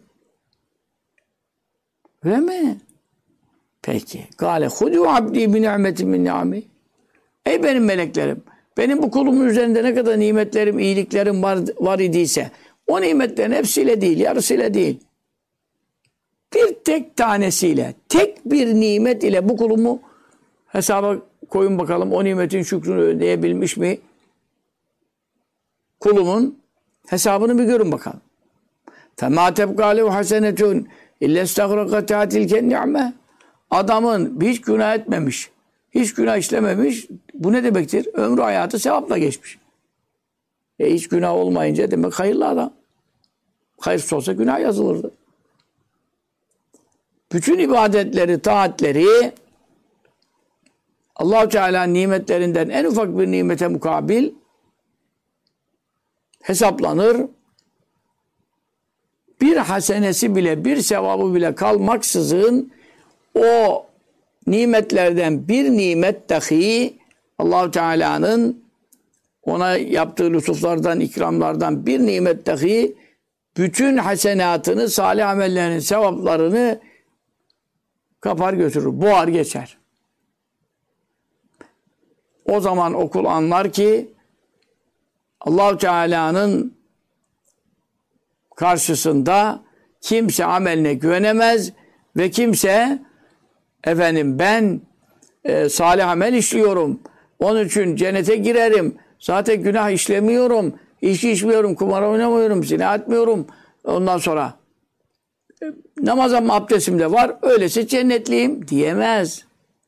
Öyle mi? Peki. Kâle hudû abdî bi ni'metin min ni'amî. Ey benim meleklerim. Benim bu kulumun üzerinde ne kadar nimetlerim, iyiliklerim var idiyse o nimetlerin hepsiyle değil, yarısıyla değil. Bir tek tanesiyle, tek bir nimet ile bu kulumu hesaba koyun bakalım. O nimetin şükrünü ödeyebilmiş mi? Kulumun hesabını bir görün bakalım. فَمَا تَبْقَى لَوْ حَسَنَةٌ اِلَّا اسْتَغْرَقَتْهَا تِلْكَ النِّعْمَةِ. Adamın hiç günah etmemiş, hiç günah işlememiş. Bu ne demektir? Ömrü hayatı sevapla geçmiş. Hiç günah olmayınca demek hayırlı adam. Hayırsız olsa günah yazılırdı. Bütün ibadetleri, taatleri Allah-u Teala'nın nimetlerinden en ufak bir nimete mukabil hesaplanır. Bir hasenesi bile, bir sevabı bile kalmaksızın o nimetlerden bir nimet dahi Allah-u Teala'nın ona yaptığı lütuflardan, ikramlardan bir nimet dahi bütün hasenatını, salih amellerinin sevaplarını kapar götürür, boğar geçer. O zaman o kul anlar ki Allah-u Teala'nın karşısında kimse ameline güvenemez ve kimse ben salih amel işliyorum. Onun için cennete girerim. Zaten günah işlemiyorum. İçki içmiyorum, kumar oynamıyorum, zina etmiyorum. Ondan sonra namazım, abdestim de var. Öyleyse cennetliyim diyemez.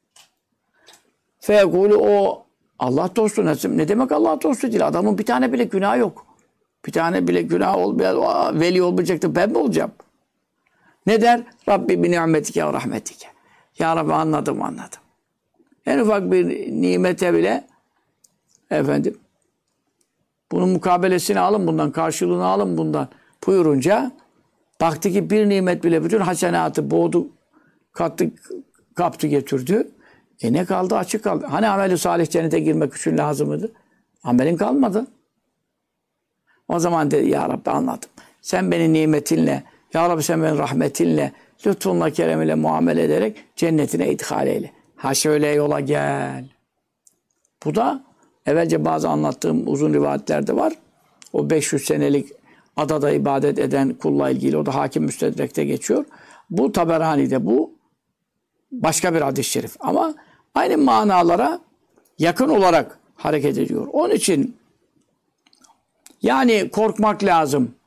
Fekulu o Allah dostu. Ne demek Allah dostu değil? Adamın bir tane bile günah yok. Bir tane bile günah olmayan veli olmayacaktı. Ben mi olacağım? Ne der? Rabbi bi ni'metike ve rahmetike. Ya Rabbi anladım. En ufak bir nimete bile bunun mukabelesini alın bundan, karşılığını alın bundan buyurunca baktı ki bir nimet bile bütün hasenatı boğdu, kaptı getirdi. Ne kaldı? Açık kaldı. Hani ameli salih cennete girmek için lazımdı? Amelin kalmadı. O zaman dedi ya Rabbi anladım. Sen beni nimetinle, ya Rabbi sen beni rahmetinle, lütfunla, kereminle muamele ederek cennetine idhal eyle. Ha şöyle yola gel. Bu da evvelce bazı anlattığım uzun rivayetlerde var. O 500 senelik adada ibadet eden kulla ilgili. O da Hakim Müstedrek'te geçiyor. Bu Taberani'de bu başka bir hadis-i şerif. Ama aynı manalara yakın olarak hareket ediyor. Onun için yani korkmak lazım.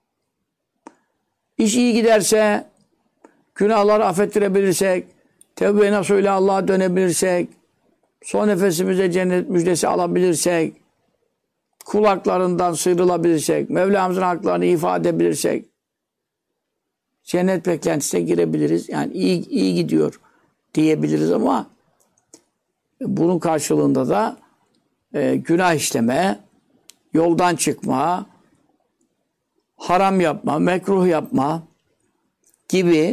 İş iyi giderse, günahları affettirebilirsek, tevbe nasuhuyla Allah'a dönebilirsek, son nefesimize cennet müjdesi alabilirsek, kulaklarından sıyrılabilirsek, Mevlamızın haklarını ifade edebilirsek, cennet beklentisine girebiliriz. Yani iyi gidiyor diyebiliriz ama bunun karşılığında da günah işleme, yoldan çıkma, haram yapma, mekruh yapma gibi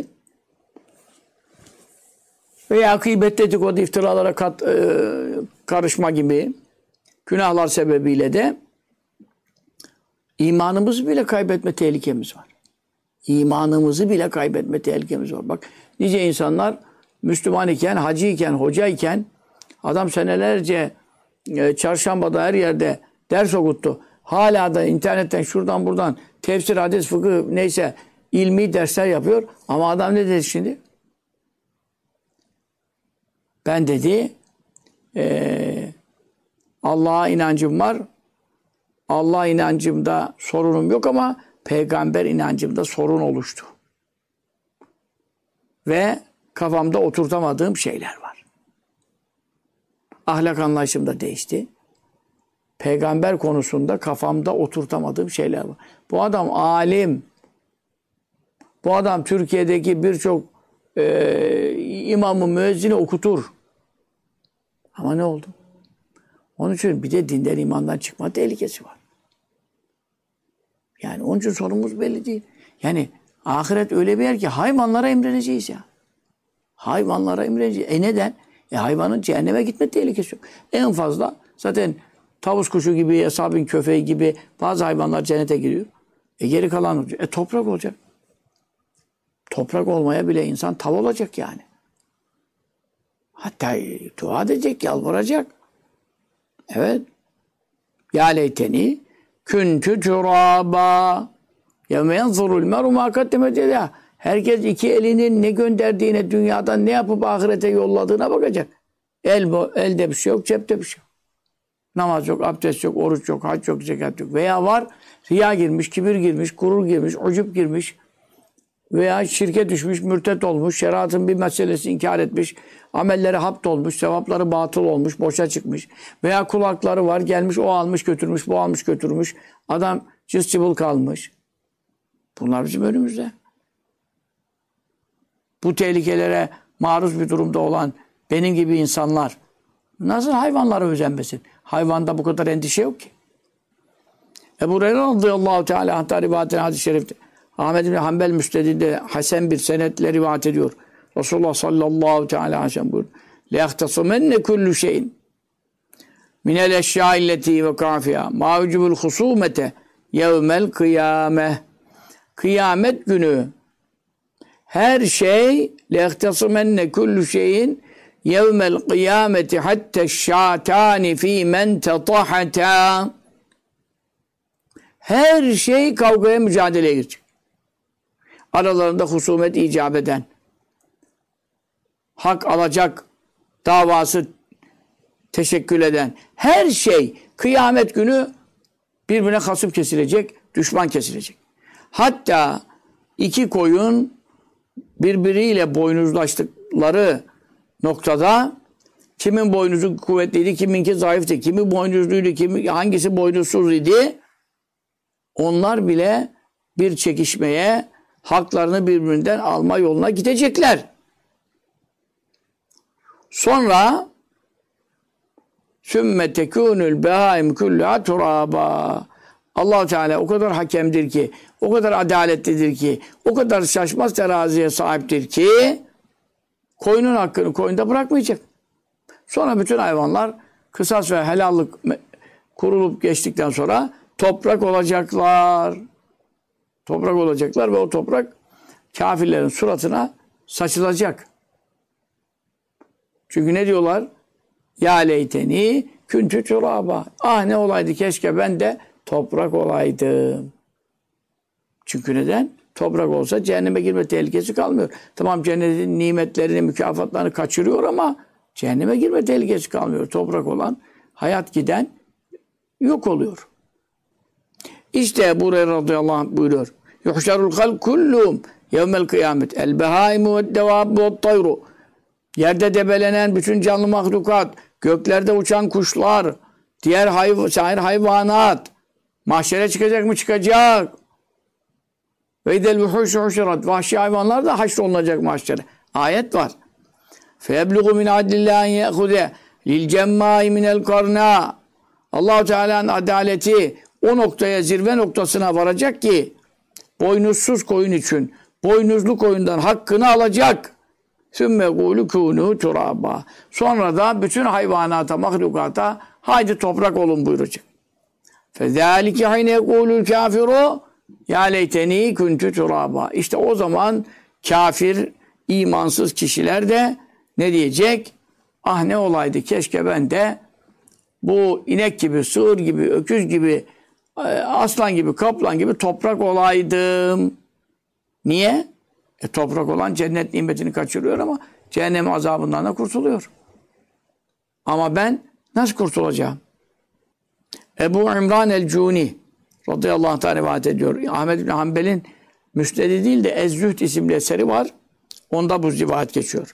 veya gıybet, dedikodu, iftiralara karışma gibi günahlar sebebiyle de imanımızı bile kaybetme tehlikemiz var. İmanımızı bile kaybetme tehlikemiz var. Bak nice insanlar Müslüman iken, hacı iken, hoca iken adam senelerce çarşambada her yerde ders okuttu. Hala da internetten şuradan buradan tefsir, hadis, fıkıh neyse ilmi dersler yapıyor. Ama adam ne dedi şimdi? Ben dedi Allah'a inancım var. Allah inancımda sorunum yok ama peygamber inancımda sorun oluştu. Ve kafamda oturtamadığım şeyler var. Ahlak anlayışım da değişti. Peygamber konusunda kafamda oturtamadığım şeyler var. Bu adam alim. Bu adam Türkiye'deki birçok imamı, müezzini okutur. Ama ne oldu? Onun için bir de dinden, imandan çıkma tehlikesi var. Yani onun için sorumuz belli değil. Yani Ahiret öyle bir yer ki hayvanlara emredeceğiz ya. Hayvanlara emredeceğiz. Neden? Hayvanın cehenneme gitme tehlikesi yok. En fazla zaten tavus kuşu gibi, hesabın köpeği gibi bazı hayvanlar cennete giriyor. Geri kalan olacak. Toprak olacak. Toprak olmaya bile insan tav olacak yani. Hatta dua edecek, yalvaracak. Evet. Ya leyteni küntü turaba yevme yenzurul meru ma kaddemet yedâh. Herkes iki elinin ne gönderdiğine, dünyadan ne yapıp ahirete yolladığına bakacak. Elde bir şey yok, cepte bir şey yok. Namaz yok, abdest yok, oruç yok, hac yok, zekat yok. Veya var, riya girmiş, kibir girmiş, gurur girmiş, ucup girmiş. Veya şirke düşmüş, mürtet olmuş, şeriatın bir meselesi inkar etmiş, amelleri hapt olmuş, sevapları batıl olmuş, boşa çıkmış. Veya kulakları var, gelmiş, o almış götürmüş, bu almış götürmüş. Adam cız çıbıl kalmış. Bunlar bizim önümüzde. Bu tehlikelere maruz bir durumda olan benim gibi insanlar nasıl hayvanlara özenmesin? Hayvanda bu kadar endişe yok ki. Ebu Hureyre radıyallahu teala anh'ta rivayet eden hadis-i şerifte Ahmed bin Hanbel Müsned'inde hasen bir senetle rivayet ediyor. Resulullah sallallahu teala aleyhi ve sellem buyuruyor. لَيَخْتَصُمَنَّ كُلُّ شَيْءٍ مِنَ الْاَشْيَاءِ الَّتِي وَقَعَ مَا يُوجِبُ الْخُصُومَةَ يَوْمَ الْقِيَامَةِ Kıyamet günü her şey لَيَخْتَصُمَنَّ كُلُّ شَيْءٍ يَوْمَ الْقِيَامَةِ حَتَّى الشَّاتَانِ ف۪ي مَنْ تَطَحَتَا Her şey kavgaya, mücadeleye girecek. Aralarında husumet icap eden, hak alacak davası teşekkül eden her şey kıyamet günü birbirine hasım kesilecek, düşman kesilecek. Hatta iki koyun birbiriyle boynuzlaştıkları noktada kimin boynuzu kuvvetliydi, kiminki zayıftı, kimi boynuzluydu, hangisi boynuzsuz idi, onlar bile bir çekişmeye, haklarını birbirinden alma yoluna gidecekler. Sonra sümme tekûnül behaim kullâ turâbâ. Allah-u Teala o kadar hakemdir ki, o kadar adaletlidir ki, o kadar şaşmaz teraziye sahiptir ki koyunun hakkını koyunda bırakmayacak. Sonra bütün hayvanlar kısas ve helallık kurulup geçtikten sonra toprak olacaklar. Toprak olacaklar ve o toprak kafirlerin suratına saçılacak. Çünkü ne diyorlar? Ya leyteni küntü turaba. Ah ne olaydı keşke ben de toprak olaydım. Çünkü neden? Toprak olsa cehenneme girme tehlikesi kalmıyor. Tamam cennetin nimetlerini, mükafatlarını kaçırıyor ama cehenneme girme tehlikesi kalmıyor. Toprak olan, hayat giden yok oluyor. İşte Ebu Hureyre radıyallahu anh buyuruyor. Yuhşarul halk kullum yevmel kıyamet. El behaimu ve devabbu ve tayru. Yerde debelenen bütün canlı mahlukat, göklerde uçan kuşlar, diğer hayvanat mahşere çıkacak mı? Çıkacak. Ve idel vuhuşu huşurat. Vahşi hayvanlar da haşrolunacak mahşere. Ayet var. Feyebluğu min adlillahi ye'hude lil cemmâi minel karnâ. Allah-u Teala'nın adaleti o noktaya, zirve noktasına varacak ki boynuzsuz koyun için boynuzlu koyundan hakkını alacak. Sümme gûlü kûnû turâbâ. Sonra da bütün hayvanata, mahlukata haydi toprak olun buyuracak. Fezâlike hayne yekûlül kâfiru ya leyteni küntü turâbâ. İşte o zaman kafir, imansız kişiler de ne diyecek? Ah ne olaydı keşke ben de bu inek gibi, sığır gibi, öküz gibi, aslan gibi, kaplan gibi toprak olaydım. Niye? Toprak olan cennet nimetini kaçırıyor ama cehennem azabından da kurtuluyor. Ama ben nasıl kurtulacağım? Ebu İmran el-Cuni radıyallahu anh rivayet ediyor. Ahmed bin Hanbel'in Müsnedi değil de Ez-Zühd isimli eseri var. Onda bu rivayet geçiyor.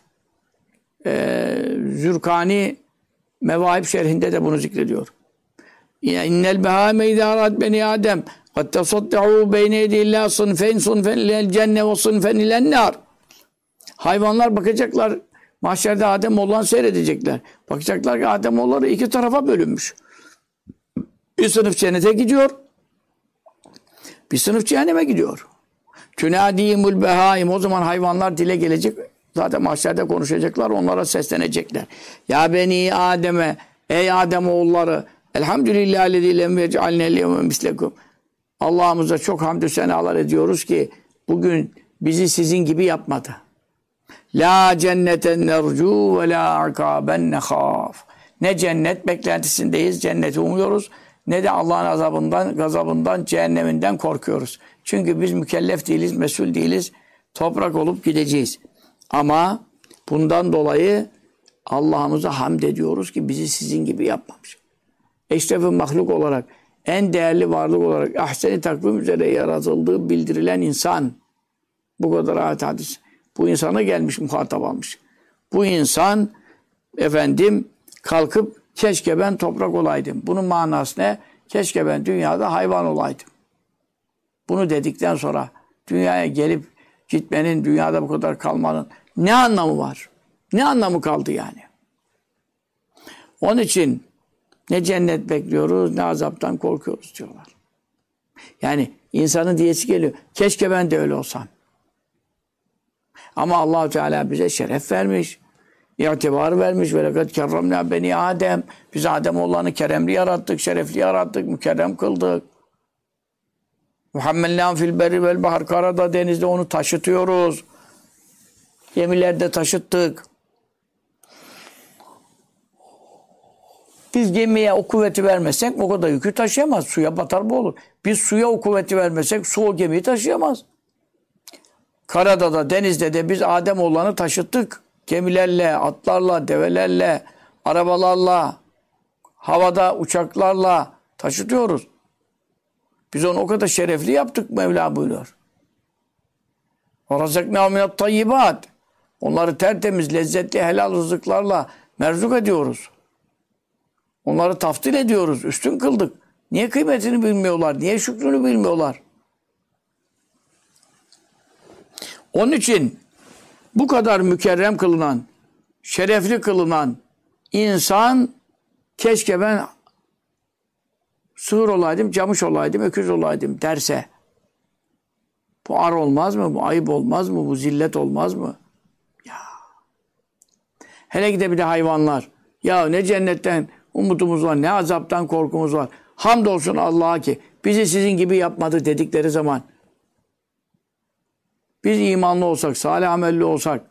Zürkani Mevahib şerhinde de bunu zikrediyor. İnnel behâme idârat beni Adem قَدْ تَصَدَّعُوا بَيْنَ يَدِي اللّٰهِ صِنْفَيْنْ صِنْفًا اِلَى الْجَنَّةِ وَصِنْفًا اِلَى النَّارِ Hayvanlar bakacaklar, mahşerde Ademoğullarını seyredecekler. Bakacaklar ki Ademoğulları iki tarafa bölünmüş. Bir sınıf cennete gidiyor, bir sınıf cehenneme gidiyor. Tünadîmul behaim. O zaman hayvanlar dile gelecek. Zaten mahşerde konuşacaklar. Onlara seslenecekler. Ya beni Adem'e. Ey Adem oğulları. Elhamdülillahillezî lem yec'alne liyevme mislekum. Allah'ımıza çok hamdü senalar ediyoruz ki bugün bizi sizin gibi yapmadı. La cenneten nercu ve la akaben nehaf. Ne cennet beklentisindeyiz, cenneti umuyoruz. Ne de Allah'ın azabından, gazabından, cehenneminden korkuyoruz. Çünkü biz mükellef değiliz, mesul değiliz. Toprak olup gideceğiz. Ama bundan dolayı Allah'ımıza hamd ediyoruz ki bizi sizin gibi yapmamış. Eşref-i mahluk olarak, en değerli varlık olarak ahsen-i takvim üzere yaratıldığı bildirilen insan. Bu kadar ayet hadis. Bu insana gelmiş, muhatap almış. Bu insan kalkıp keşke ben toprak olaydım. Bunun manası ne? Keşke ben dünyada hayvan olaydım. Bunu dedikten sonra dünyaya gelip gitmenin, dünyada bu kadar kalmanın ne anlamı var? Ne anlamı kaldı yani? Onun için ne cennet bekliyoruz, ne azaptan korkuyoruz diyorlar. Yani insanın diyesi geliyor. Keşke ben de öyle olsam. Ama Allah-u Teala bize şeref vermiş. İtibar vermiş. Ve lekad kerremnâ beni Adem. Biz Ademoğullarını keremli yarattık, şerefli yarattık, mükerrem kıldık. Muhammednâ fil berri vel bahar. Karada, denizde onu taşıtıyoruz. Gemilerde taşıttık. Biz gemiye o kuvveti vermesek o kadar yükü taşıyamaz. Suya batar bu olur. Biz suya o kuvveti vermesek su o gemiyi taşıyamaz. Karada da denizde de biz Ademoğullarını taşıttık. Gemilerle, atlarla, develerle, arabalarla, havada uçaklarla taşıtıyoruz. Biz onu o kadar şerefli yaptık Mevla buyuruyor. وَرَزَقْنَا مِنَ الطَّيِّبَاتِ. Onları tertemiz, lezzetli, helal rızıklarla merzuk ediyoruz. Onları taftil ediyoruz, üstün kıldık. Niye kıymetini bilmiyorlar? Niye şükrünü bilmiyorlar? Onun için bu kadar mükerrem kılınan, şerefli kılınan insan keşke ben sığır olaydım, camış olaydım, öküz olaydım derse bu ar olmaz mı? Bu ayıp olmaz mı? Bu zillet olmaz mı? Ya. Hele ki de bir de hayvanlar. Ya ne cennetten umudumuz var, ne azaptan korkumuz var. Hamdolsun Allah'a ki bizi sizin gibi yapmadı dedikleri zaman biz imanlı olsak, salih amelli olsak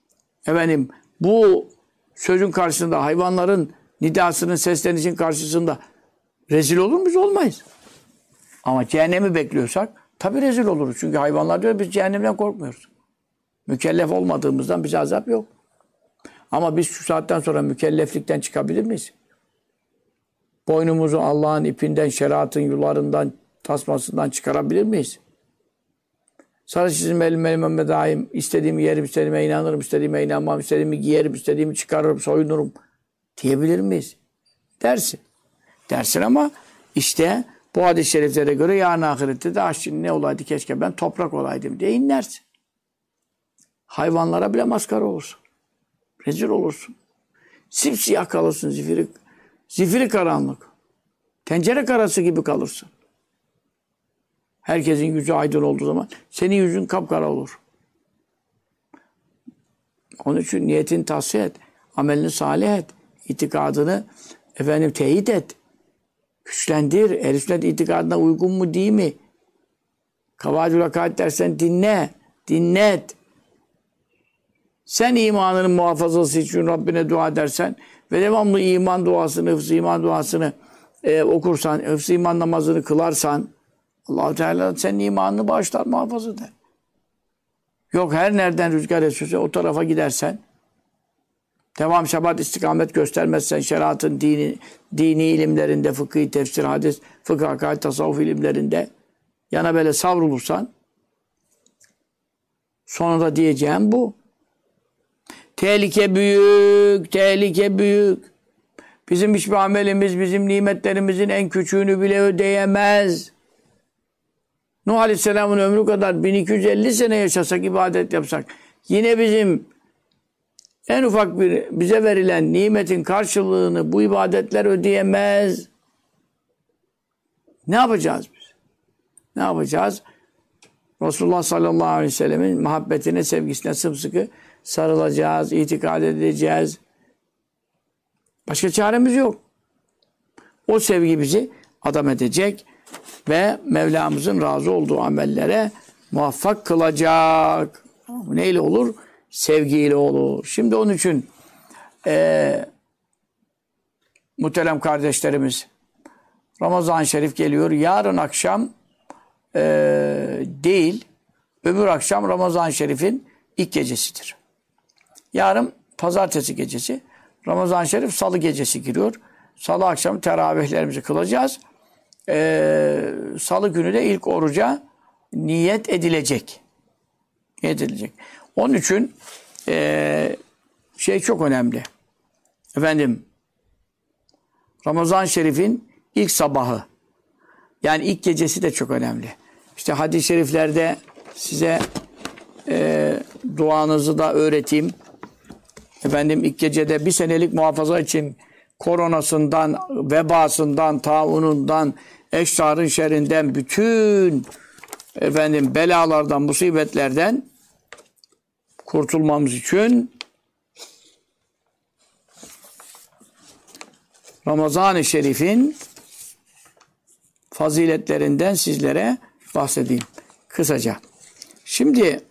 bu sözün karşısında, hayvanların nidasının, seslenişin karşısında rezil olur muyuz? Olmayız. Ama cehennemi bekliyorsak tabii rezil oluruz. Çünkü hayvanlar diyor biz cehennemden korkmuyoruz. Mükellef olmadığımızdan bize azap yok. Ama biz şu saatten sonra mükelleflikten çıkabilir miyiz? Boynumuzu Allah'ın ipinden, şeriatın yularından, tasmasından çıkarabilir miyiz? Sadece sizin elime daim istediğimi yerim, istediğime inanırım, istediğime inanmam, istediğimi giyerim, istediğimi çıkarırım, soyunurum diyebilir miyiz? Dersin ama işte bu hadis-i şeriflere göre yarın ahirette de şimdi ne olaydı keşke ben toprak olaydım diye inlersin. Hayvanlara bile maskara olursun. Rezil olursun. Simsiyah kalırsın zifiri karanlık. Tencere karası gibi kalırsın. Herkesin yüzü aydın olduğu zaman senin yüzün kapkara olur. Onun için niyetini tahsiye et. Amelini salih et. İtikadını teyit et. Güçlendir. Ehl-i sünnet itikadına uygun mu değil mi? Kavaidül Akaid dersen dinlet. Sen imanının muhafazası için Rabbine dua edersen ve devamlı iman duasını, hıfz-ı iman duasını okursan, hıfz-ı iman namazını kılarsan Allah-u Teala senin imanını bağışlar, muhafaza eder. Yok her nereden rüzgar esiyorsa o tarafa gidersen, devam şebat istikamet göstermezsen, şeriatın dini ilimlerinde, fıkıh, tefsir, hadis, fıkıh, akaid, tasavvuf ilimlerinde yana böyle savrulursan, sonunda diyeceğim bu. Tehlike büyük, tehlike büyük. Bizim hiçbir amelimiz, bizim nimetlerimizin en küçüğünü bile ödeyemez. Nuh Aleyhisselam'ın ömrü kadar 1250 sene yaşasak, ibadet yapsak, yine bizim en ufak bize verilen nimetin karşılığını bu ibadetler ödeyemez. Ne yapacağız biz? Ne yapacağız? Resulullah sallallahu aleyhi ve sellemin muhabbetine, sevgisine sımsıkı sarılacağız, itikad edeceğiz. Başka çaremiz yok. O sevgi bizi adam edecek ve Mevlamızın razı olduğu amellere muvaffak kılacak. Bu neyle olur? Sevgiyle olur. Şimdi onun için muhterem kardeşlerimiz, Ramazan-ı Şerif geliyor. Yarın akşam değil, öbür akşam Ramazan-ı Şerif'in ilk gecesidir. Yarın pazartesi gecesi, Ramazan-ı Şerif salı gecesi giriyor. Salı akşam teravihlerimizi kılacağız. Salı günü de ilk oruca niyet edilecek. Niyet edilecek. Onun için şey çok önemli. Efendim, Ramazan-ı Şerif'in ilk sabahı, yani ilk gecesi de çok önemli. İşte hadis-i şeriflerde size duanızı da öğreteyim. Efendim ilk gecede bir senelik muhafaza için koronasından, vebasından, taunundan, eşrarın şerrinden, bütün efendim belalardan, musibetlerden kurtulmamız için Ramazan-ı Şerif'in faziletlerinden sizlere bahsedeyim kısaca. Şimdi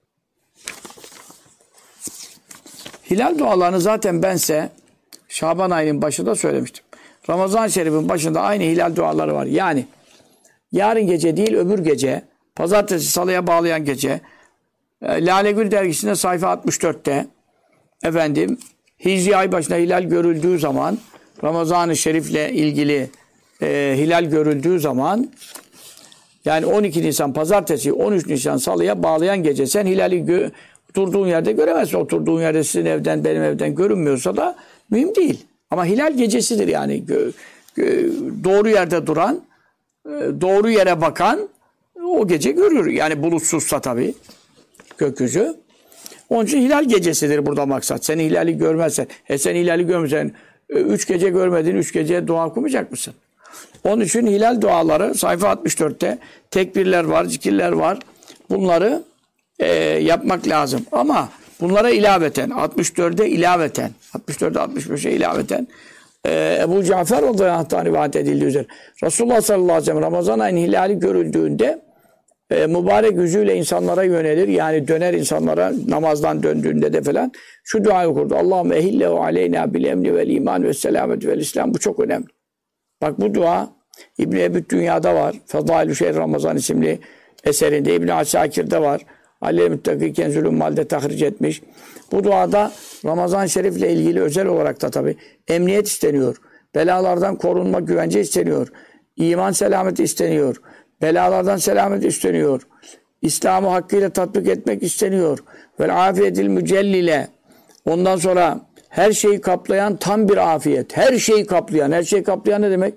hilal dualarını zaten bense Şaban ayının başında söylemiştim. Ramazan-ı Şerif'in başında aynı hilal duaları var. Yani yarın gece değil öbür gece, pazartesi salıya bağlayan gece, Lale Gül dergisinde sayfa 64'te efendim Hicri ay başında hilal görüldüğü zaman, Ramazan-ı Şerif'le ilgili hilal görüldüğü zaman, yani 12 Nisan pazartesi, 13 Nisan salıya bağlayan gece sen hilali oturduğun yerde göremezsin. Oturduğun yerde sizin evden, benim evden görünmüyorsa da mühim değil. Ama hilal gecesidir yani. Doğru yerde duran, doğru yere bakan o gece görür. Yani bulutsuzsa tabii gökyüzü. Onun için hilal gecesidir burada maksat. Sen hilali görmezsen, sen hilali görmezsen 3 gece görmedin, 3 gece dua okumayacak mısın? Onun için hilal duaları sayfa 64'te tekbirler var, zikirler var. Bunları yapmak lazım. Ama bunlara ilaveten, 64'e ilaveten, 64'e 65'e ilaveten Ebu Cafer radıyallahu rivayet edildiği üzere Resulullah sallallahu aleyhi ve sellem Ramazan ayının hilali görüldüğünde mübarek yüzüyle insanlara yönelir. Yani döner insanlara namazdan döndüğünde de falan şu duayı okurdu. Allahümme ehillehu aleyna bil emni vel iman ve selamet vel islam. Bu çok önemli. Bak bu dua İbn-i Ebu Dünya'da var. Fedailü Şehir Ramazan isimli eserinde. İbn-i Asakir'de var. Ali Müttaki Kenzül Ummal'de tahric etmiş. Bu duada Ramazan-ı Şerif'le ilgili özel olarak da tabii emniyet isteniyor. Belalardan korunma, güvence isteniyor. İman selameti isteniyor. Belalardan selamet isteniyor. İslam'ı hakkıyla tatbik etmek isteniyor. Vel afiyetil mücellile. Ondan sonra her şeyi kaplayan tam bir afiyet. Her şeyi kaplayan. Her şeyi kaplayan ne demek?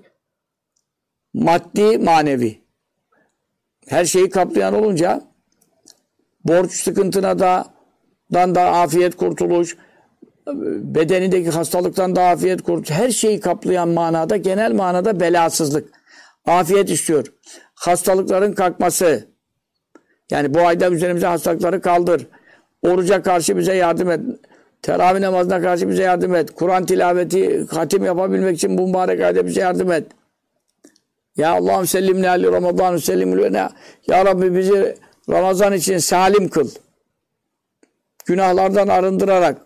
Maddi, manevi. Her şeyi kaplayan olunca borç sıkıntına da afiyet kurtuluş, bedenindeki hastalıktan da afiyet kurtuluş. Her şeyi kaplayan manada, genel manada belasızlık. Afiyet istiyor. Hastalıkların kalkması. Yani bu ayda üzerimize hastalıkları kaldır. Oruca karşı bize yardım et. Teravih namazına karşı bize yardım et. Kur'an tilaveti, hatim yapabilmek için bu mübarek ayda bize yardım et. Ya Allah'ım sellimne ali Ramazan sellimne. Ya Rabbi bizi Ramazan için salim kıl. Günahlardan arındırarak.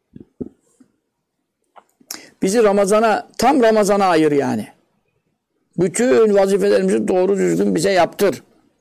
Bizi tam Ramazan'a ayır yani. Bütün vazifelerimizi doğru düzgün bize yaptır.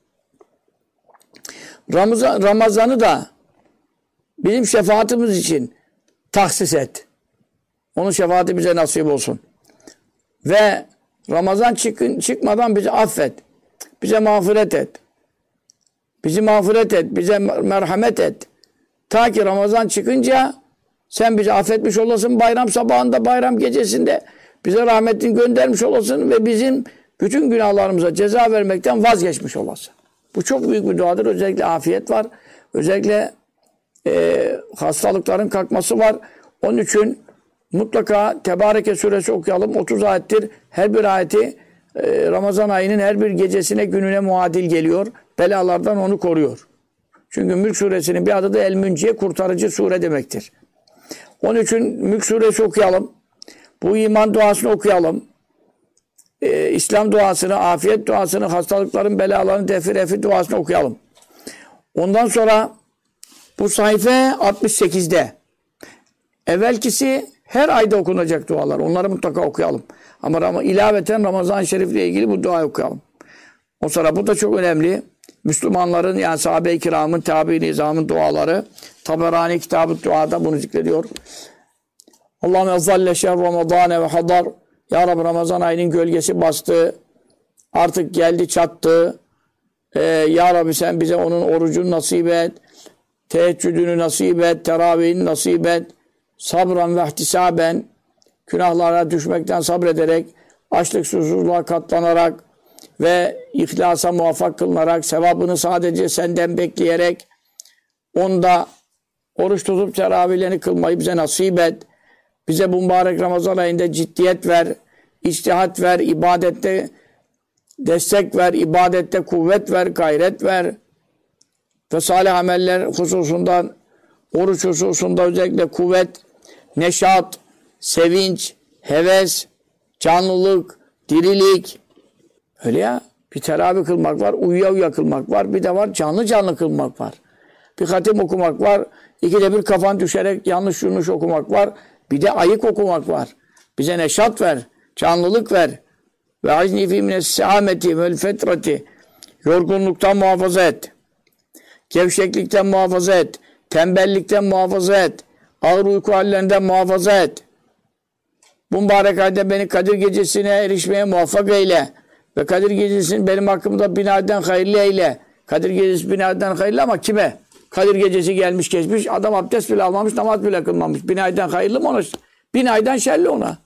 Ramazan'ı da bizim şefaatimiz için tahsis et. Onun şefaati bize nasip olsun. Ve Ramazan çıkmadan bizi affet. Bize mağfiret et. Bizi mağfiret et. Bize merhamet et. Ta ki Ramazan çıkınca sen bizi affetmiş olasın. Bayram sabahında, bayram gecesinde bize rahmetini göndermiş olasın ve bizim bütün günahlarımıza ceza vermekten vazgeçmiş olasın. Bu çok büyük bir duadır. Özellikle afiyet var. Özellikle hastalıkların kalkması var. Onun için mutlaka Tebareke suresi okuyalım. 30 ayettir. Her bir ayeti Ramazan ayının her bir gecesine, gününe muadil geliyor. belalardan onu koruyor. Çünkü Mülk suresinin bir adı da El-Münciye, kurtarıcı sure demektir. Onun için Mülk suresi okuyalım. Bu iman duasını okuyalım. İslam duasını, afiyet duasını, hastalıkların, belaların, refi duasını okuyalım. Ondan sonra bu sayfa 68'de. Evvelkisi her ayda okunacak dualar. Onları mutlaka okuyalım. Ama ilaveten Ramazan-ı Şerif ile ilgili bu duayı okuyalım. O sonra bu da çok önemli. Müslümanların yani sahabe-i kiramın, tabi-i nizamın duaları. Taberani kitabı duada bunu zikrediyor. Allahümme zalle şehr Ramazane ve hadar. Ya Rabbi Ramazan ayının gölgesi bastı. Artık geldi çattı. Ya Rabbi sen bize onun orucunu nasip et. Teheccüdünü nasip et. Teravihini nasip et. Sabran ve ihtisaben. Günahlara düşmekten sabrederek, açlık susuzluğa katlanarak ve ihlasa muvaffak kılınarak, sevabını sadece senden bekleyerek, onda oruç tutup teravihlerini kılmayı bize nasip et. Bize bu mübarek Ramazan ayında ciddiyet ver, içtihat ver, ibadette destek ver, ibadette kuvvet ver, gayret ver. Ve salih ameller hususundan, oruç hususunda özellikle kuvvet, neşat, sevinç, heves, canlılık, dirilik. Öyle ya. Bir teravih kılmak var, uyuya uyuya kılmak var. Bir de var canlı canlı kılmak var. Bir hatim okumak var. İkide bir kafan düşerek yanlış yanlış okumak var. Bir de ayık okumak var. Bize neşat ver, canlılık ver. Ve azni fi mines saameti vel fetrati. Yorgunluktan muhafaza et. Gevşeklikten muhafaza et. Tembellikten muhafaza et. Ağır uyku hallerinden muhafaza et. Bu mübarek ayda beni Kadir Gecesi'ne erişmeye muvaffak eyle. Ve Kadir Gecesi'ni benim hakkımda binaden hayırlı eyle. Kadir Gecesi binaden hayırlı ama kime? Kadir Gecesi gelmiş geçmiş. Adam abdest bile almamış, namaz bile kılmamış. Binaden hayırlı mı ona? Binaden şerli ona.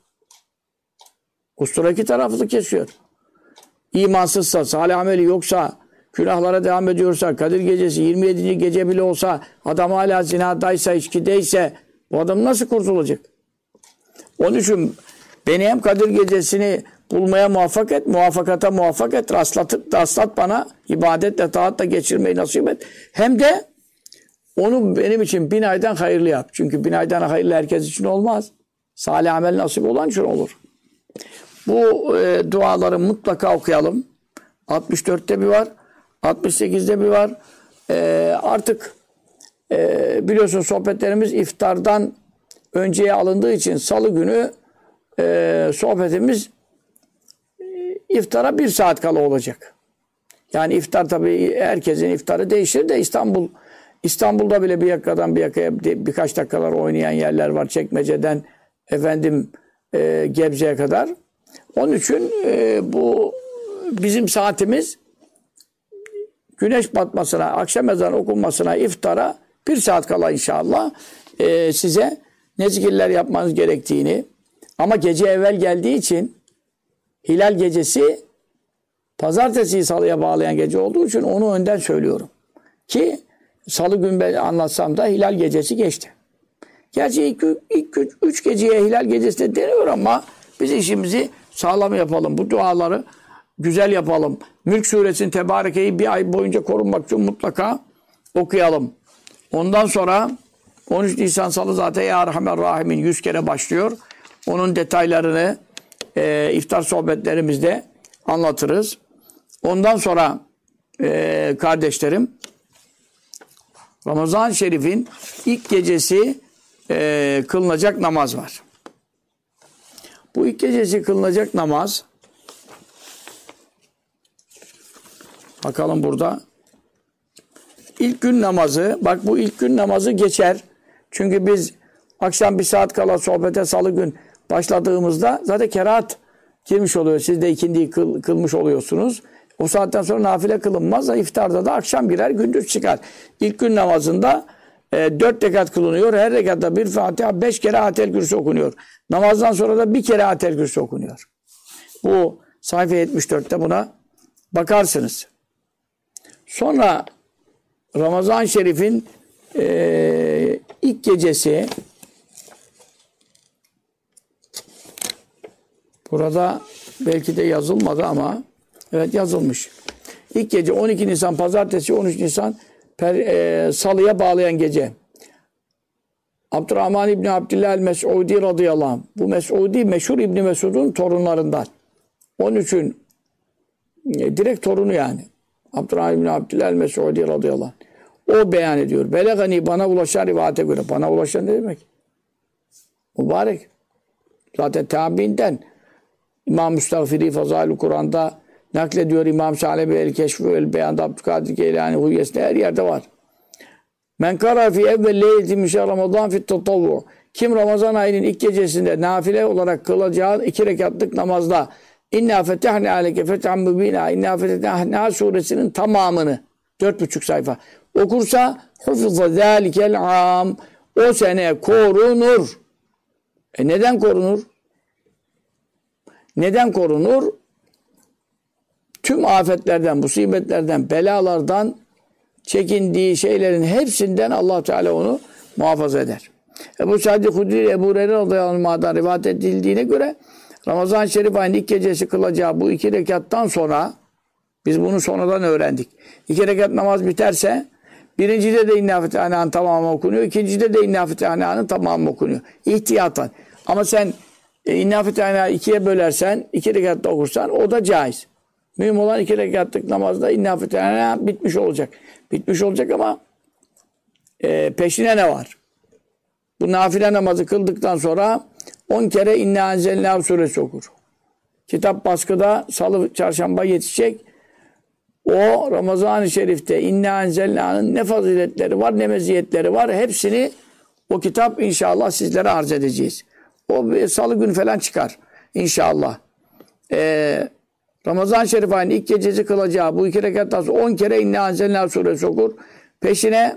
Ustura iki taraflı kesiyor. İmansızsa, salih ameli yoksa, günahlara devam ediyorsa, Kadir Gecesi 27. gece bile olsa, adam hala zinadaysa, içkideyse, bu adam nasıl kurtulacak? Onun için beni hem Kadir Gecesi'ni bulmaya muvaffak et, muvaffakata muvaffak et, rastlat bana, ibadetle, taatla geçirmeyi nasip et. Hem de onu benim için 1000 aydan hayırlı yap. Çünkü 1000 aydan hayırlı herkes için olmaz. Salih amel nasip olan için olur. Bu duaları mutlaka okuyalım. 64'te bir var, 68'de bir var. Artık biliyorsun sohbetlerimiz iftardan önceye alındığı için salı günü sohbetimiz iftara 1 saat kala olacak. Yani iftar tabii herkesin iftarı değişir de İstanbul'da bile bir yakadan bir yakaya birkaç dakikalar oynayan yerler var. Çekmece'den Gebze'ye kadar. Onun için bu bizim saatimiz güneş batmasına, akşam ezanı okunmasına, iftara 1 saat kala inşallah size ne zikirler yapmanız gerektiğini, ama gece evvel geldiği için hilal gecesi pazartesiyi salıya bağlayan gece olduğu için onu önden söylüyorum. Ki salı gün ben anlatsam da hilal gecesi geçti. Gerçi ilk 3 geceye hilal gecesi de deniyor ama biz işimizi sağlam yapalım. Bu duaları güzel yapalım. Mülk suresinin Tebareke'yi 1 ay boyunca korunmak için mutlaka okuyalım. Ondan sonra 13 Nisan Salı zaten Ya Erhamer Rahimin 100 kere başlıyor. Onun detaylarını iftar sohbetlerimizde anlatırız. Ondan sonra kardeşlerim Ramazan-ı Şerif'in ilk gecesi kılınacak namaz var. Bu ilk gecesi kılınacak namaz, bakalım burada ilk gün namazı, bak bu ilk gün namazı geçer. Çünkü biz akşam 1 saat kala sohbete salı gün başladığımızda zaten kerahat girmiş oluyor. Siz de ikindiyi kılmış oluyorsunuz. O saatten sonra nafile kılınmaz da iftarda da akşam girer, gündüz çıkar. İlk gün namazında 4 rekat kılınıyor. Her rekatta bir Fatiha, 5 kere Atel Kürsi okunuyor. Namazdan sonra da 1 kere Atel Kürsi okunuyor. Bu sayfa 74'te buna bakarsınız. Sonra Ramazan-ı Şerif'in ilk gecesi, burada belki de yazılmadı ama Evet yazılmış. İlk gece 12 Nisan pazartesi, 13 Nisan salıya bağlayan gece. Abdurrahman İbni Abdillah el-Mes'udi radıyallahu anh. Bu Mes'udi meşhur İbni Mesud'un torunlarından. Onun için direkt torunu yani. Abdurrahman İbni Abdillah el-Mes'udi radıyallahu anh. O beyan ediyor. Belegani bana ulaşan rivayete göre. Bana ulaşan ne demek? Mübarek. Zaten tabiinden. İmam Müstagfiri Fazail-i Kur'an'da naklediyor. İmam Salebi el-Keşf ve el-Beyan'da Abdülkadir Geylani Huyyes'te her yerde var. Men kara fi evvel leyleti min şehr Ramazan fi tatavvu. Kim Ramazan ayının ilk gecesinde nafile olarak kılacağı 2 rekatlık namazda İnna fetahna aleyke fethan mübina İnna fetahna suresinin tamamını 4,5 sayfa okursa hufza zâlikel am o sene korunur. Neden korunur? Neden korunur? Tüm afetlerden, musibetlerden, belalardan çekindiği şeylerin hepsinden Allah Teala onu muhafaza eder. Ebu Said Hudri, Ebu Hureyre radıyallahu anh'dan rivayet edildiğine göre Ramazan-ı Şerif ayının ilk gecesi kılacağı bu 2 rekattan sonra biz bunu sonradan öğrendik. 2 rekat namaz biterse birincide de İnna Fetihâne'nin tamamı okunuyor. İkincide de İnna Fetihâne'nin tamamı okunuyor. İhtiyatan. Ama sen İnna Fetihâne'yi 2'ye bölersen 2 rekatta okursan o da caiz. Mühim olan 2 rekatlık namazda İnna Fetihâne bitmiş olacak. Bitmiş olacak ama peşine ne var? Bu nafile namazı kıldıktan sonra 10 kere İnna Enzelnâhu suresi okur. Kitap baskıda salı çarşamba yetişecek. O Ramazan-ı Şerif'te İnna Enzelnâ'nın ne faziletleri var ne meziyetleri var. Hepsini o kitap inşallah sizlere arz edeceğiz. O salı günü falan çıkar inşallah. Ramazan-ı Şerif ayının ilk gecesi kılacağı bu 2 rekattan sonra 10 kere İnna Enzelnâhu suresi okur. Peşine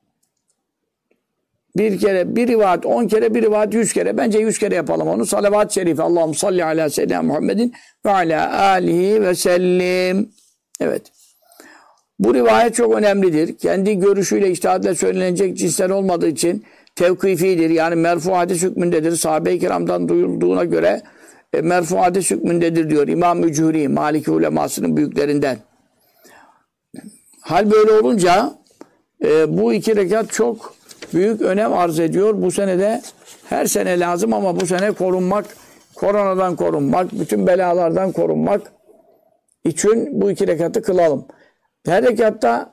bir kere, bir rivayet, 10 kere, bir rivayet 100 kere. Bence 100 kere yapalım onu. Salavat-ı şerife. Allahümme salli ala seyyidina Muhammedin ve ala alihi ve sellim. Evet. Bu rivayet çok önemlidir. Kendi görüşüyle, içtihatla söylenecek cinsten olmadığı için tevkifidir. Yani merfu hadis hükmündedir. Sahabe-i kiramdan duyulduğuna göre merfu hadis hükmündedir diyor. İmam-ı Cühri, Maliki ulemasının büyüklerinden. Hal böyle olunca bu 2 rekat çok büyük önem arz ediyor. Bu sene de her sene lazım ama bu sene korunmak, koronadan korunmak, bütün belalardan korunmak için bu 2 rekatı kılalım. Her rekatta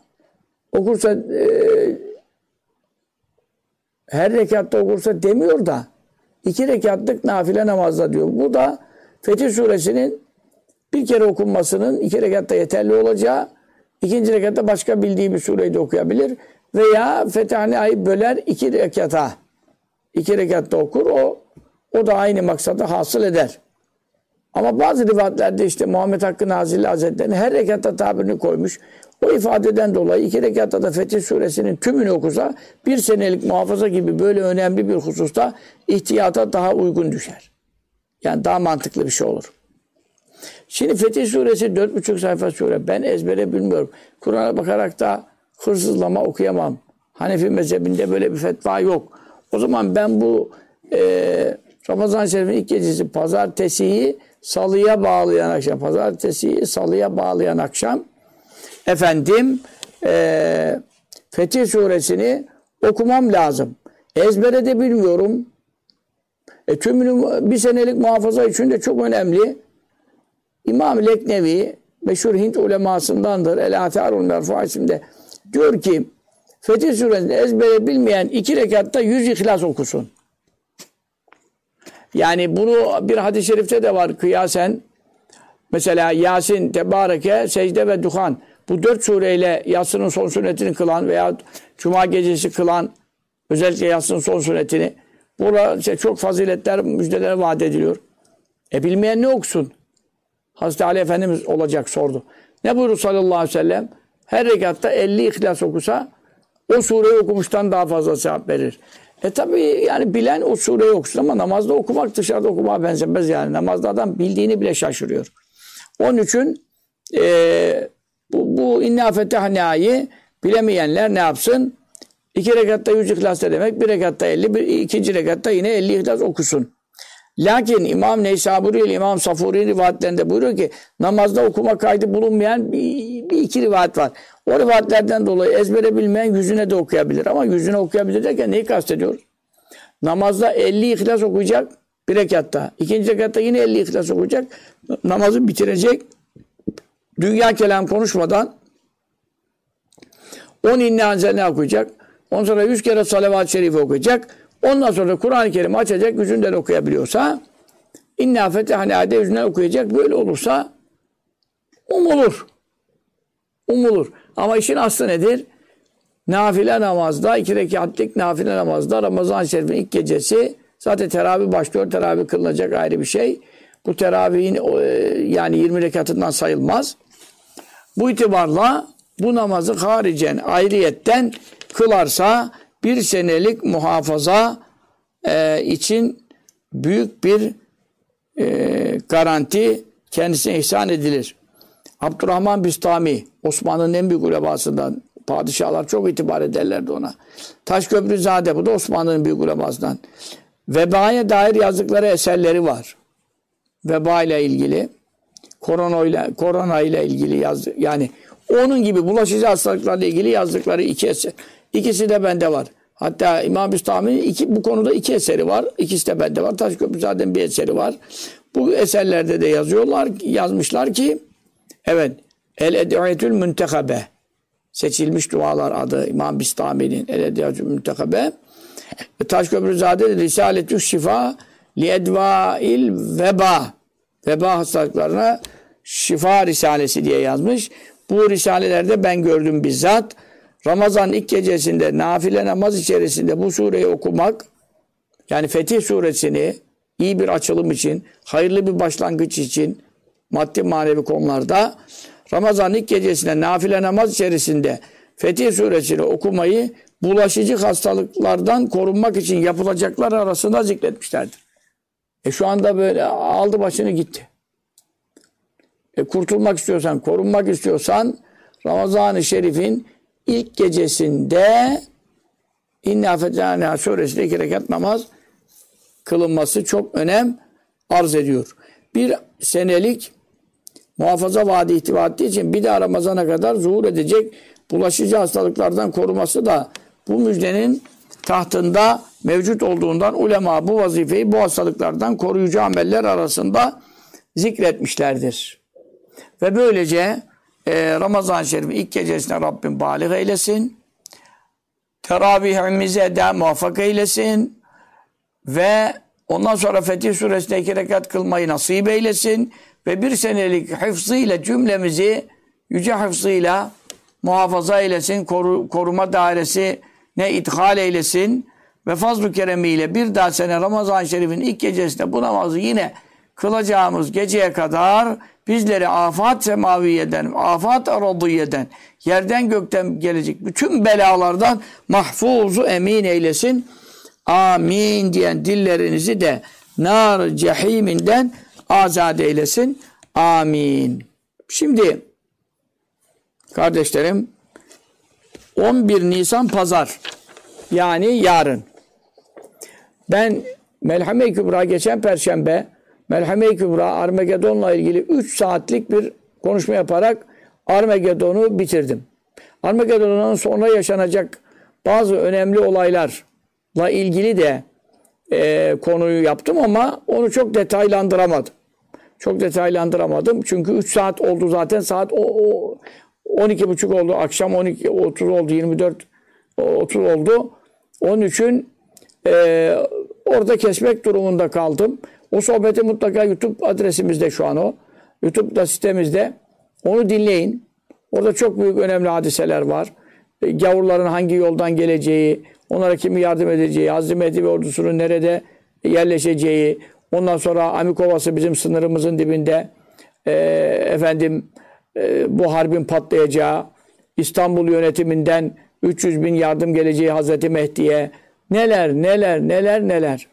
okursa demiyor da 2 rekatlık nafile namazda diyor. Bu da Fetih Suresinin bir kere okunmasının 2 rekatta yeterli olacağı, 2. rekatta başka bildiği bir sureyi de okuyabilir. Veya Fetihâne'yi böler 2 rekata. 2 rekatta okur. O da aynı maksadı hasıl eder. Ama bazı rivayetlerde işte Muhammed Hakkı Nazilli Hazretleri'nin her rekatta tabirini koymuş. O ifadeden dolayı 2 rekatta da Fetih Suresinin tümünü okusa 1 senelik muhafaza gibi böyle önemli bir hususta ihtiyata daha uygun düşer. Yani daha mantıklı bir şey olur. Şimdi Fetih Suresi 4,5 sayfa sure. Ben ezbere bilmiyorum. Kur'an'a bakarak da hırsızlama okuyamam. Hanefi mezhebinde böyle bir fetva yok. O zaman ben bu Ramazan-ı Şerif'in ilk gecesi pazartesiyi salıya bağlayan akşam Fetih Suresini okumam lazım. Ezbere de bilmiyorum. Tümünü 1 senelik muhafaza için de çok önemli. İmam Leknevi meşhur Hint ulemasındandır. El-Atharul Merfu'a isimde. Diyor ki Fetih Suresini ezbere bilmeyen 2 rekatta 100 İhlas okusun. Yani bunu bir hadis-i şerifte de var kıyasen. Mesela Yasin, Tebareke, Secde ve Duhan. Bu 4 sureyle yatsının son sünnetini kılan veya Cuma gecesi kılan özellikle yatsının son sünnetini burada çok faziletler, müjdeler vaat ediliyor. Bilmeyen ne okusun? Hazreti Ali Efendimiz olacak sordu. Ne buyurdu sallallahu aleyhi ve sellem? Her rekatta 50 İhlas okusa o sureyi okumuştan daha fazla sevap verir. Tabi yani bilen o sureyi okusun ama namazda okumak dışarıda okumaya benzemez yani. Namazda adam bildiğini bile şaşırıyor. Onun için bu İnna Fetihâne'yi bilemeyenler ne yapsın? 2 rekatta 100 İhlas demek, 1 rekatta 50, 2. rekatta yine 50 İhlas okusun. Lakin İmam Neysaburi ile İmam Safuri rivayetlerinde buyuruyor ki namazda okuma kaydı bulunmayan bir iki rivayet var. O rivayetlerden dolayı ezbere bilmeyen yüzüne de okuyabilir. Ama yüzüne okuyabilir derken neyi kastediyoruz? Namazda 50 İhlas okuyacak bir rekatta. İkinci rekatta yine 50 İhlas okuyacak. Namazı bitirecek. Dünya kelam konuşmadan 10 inna anzelne okuyacak. Ondan sonra 100 kere salavat-ı şerife okuyacak. Ondan sonra Kur'an-ı Kerim açacak. Yüzünden okuyabiliyorsa inna fetehane yüzünden okuyacak. Böyle olursa umulur. Umulur. Ama işin aslı nedir? Nafile namazda, 2 rekatlik nafile namazda Ramazan-ı Şerif'in ilk gecesi zaten teravih başlıyor. Teravih kılınacak ayrı bir şey. Bu teravihin yani 20 rekatından sayılmaz. Bu itibarla bu namazı haricen, ayrıyetten kılarsa bir senelik muhafaza için büyük bir garanti kendisine ihsan edilir. Abdurrahman Bistami, Osmanlı'nın en büyük ulebasından, padişahlar çok itibar ederlerdi ona. Taşköprüzade, bu da Osmanlı'nın büyük ulebasından. Vebaya dair yazdıkları eserleri var. Veba ile ilgili, korona ile ilgili yazdı. Yani onun gibi bulaşıcı hastalıklarla ilgili yazdıkları 2 eser. İkisi de bende var. Hatta İmam Bistami'nin bu konuda 2 eseri var. İkisi de bende var. Taşköprüzade'nin bir eseri var. Bu eserlerde de yazmışlar ki evet, El-Ed'iyetül Müntekabe, seçilmiş dualar adı İmam Bistami'nin El-Ed'iyetül Müntekabe. Taşköprüzade de Risaletü Şifa li Edvail Veba, veba hastalıklarına şifa risalesi diye yazmış. Bu risalelerde ben gördüm bizzat. Ramazan ilk gecesinde nafile namaz içerisinde bu sureyi okumak, yani Fetih suresini iyi bir açılım için, hayırlı bir başlangıç için maddi manevi konularda Ramazan ilk gecesinde nafile namaz içerisinde Fetih suresini okumayı bulaşıcı hastalıklardan korunmak için yapılacaklar arasında zikretmişlerdir. Şu anda böyle aldı başını gitti. Kurtulmak istiyorsan, korunmak istiyorsan Ramazan-ı Şerif'in ilk gecesinde İnna Fetihâne suresinde 2 rekat namaz kılınması çok önem arz ediyor. Bir senelik muhafaza vaadi ihtiva ettiği için bir daha Ramazan'a kadar zuhur edecek bulaşıcı hastalıklardan koruması da bu müjdenin tahtında mevcut olduğundan ulema bu vazifeyi bu hastalıklardan koruyucu ameller arasında zikretmişlerdir. Ve böylece Ramazan-ı Şerif'in ilk gecesine Rabbim bâlig eylesin. Teravihimize de muvaffak eylesin. Ve ondan sonra Fetih Suresi'nde 2 rekat kılmayı nasip eylesin. Ve bir senelik hıfzıyla cümlemizi yüce hıfzıyla muhafaza eylesin. Koruma dairesi ne ithal eylesin. Ve fazl-ı keremiyle bir daha sene Ramazan-ı Şerif'in ilk gecesinde bu namazı yine kılacağımız geceye kadar bizleri afat semaviyeden, afat aradiyeden, yerden gökten gelecek bütün belalardan mahfuzu emin eylesin. Amin diyen dillerinizi de nar cehiminden azad eylesin. Amin. Şimdi kardeşlerim 11 Nisan Pazar, yani yarın. Ben Melhame-i Kübra geçen Perşembe Melhame-i Kübra Armagedon'la ilgili 3 saatlik bir konuşma yaparak Armagedon'u bitirdim. Armagedon'dan sonra yaşanacak bazı önemli olaylarla ilgili de konuyu yaptım ama onu çok detaylandıramadım. Çok detaylandıramadım. Çünkü 3 saat oldu zaten. Saat 12.30 oldu. Akşam 12.30 oldu. 24.30 oldu. Onun için orada kesmek durumunda kaldım. O sohbeti mutlaka YouTube adresimizde şu an o. YouTube'da sitemizde. Onu dinleyin. Orada çok büyük önemli hadiseler var. Gavurların hangi yoldan geleceği, onlara kimi yardım edeceği, Hazreti Mehdi ve ordusunun nerede yerleşeceği, ondan sonra Amikovası bizim sınırımızın dibinde bu harbin patlayacağı, İstanbul yönetiminden 300 bin yardım geleceği Hazreti Mehdi'ye, neler.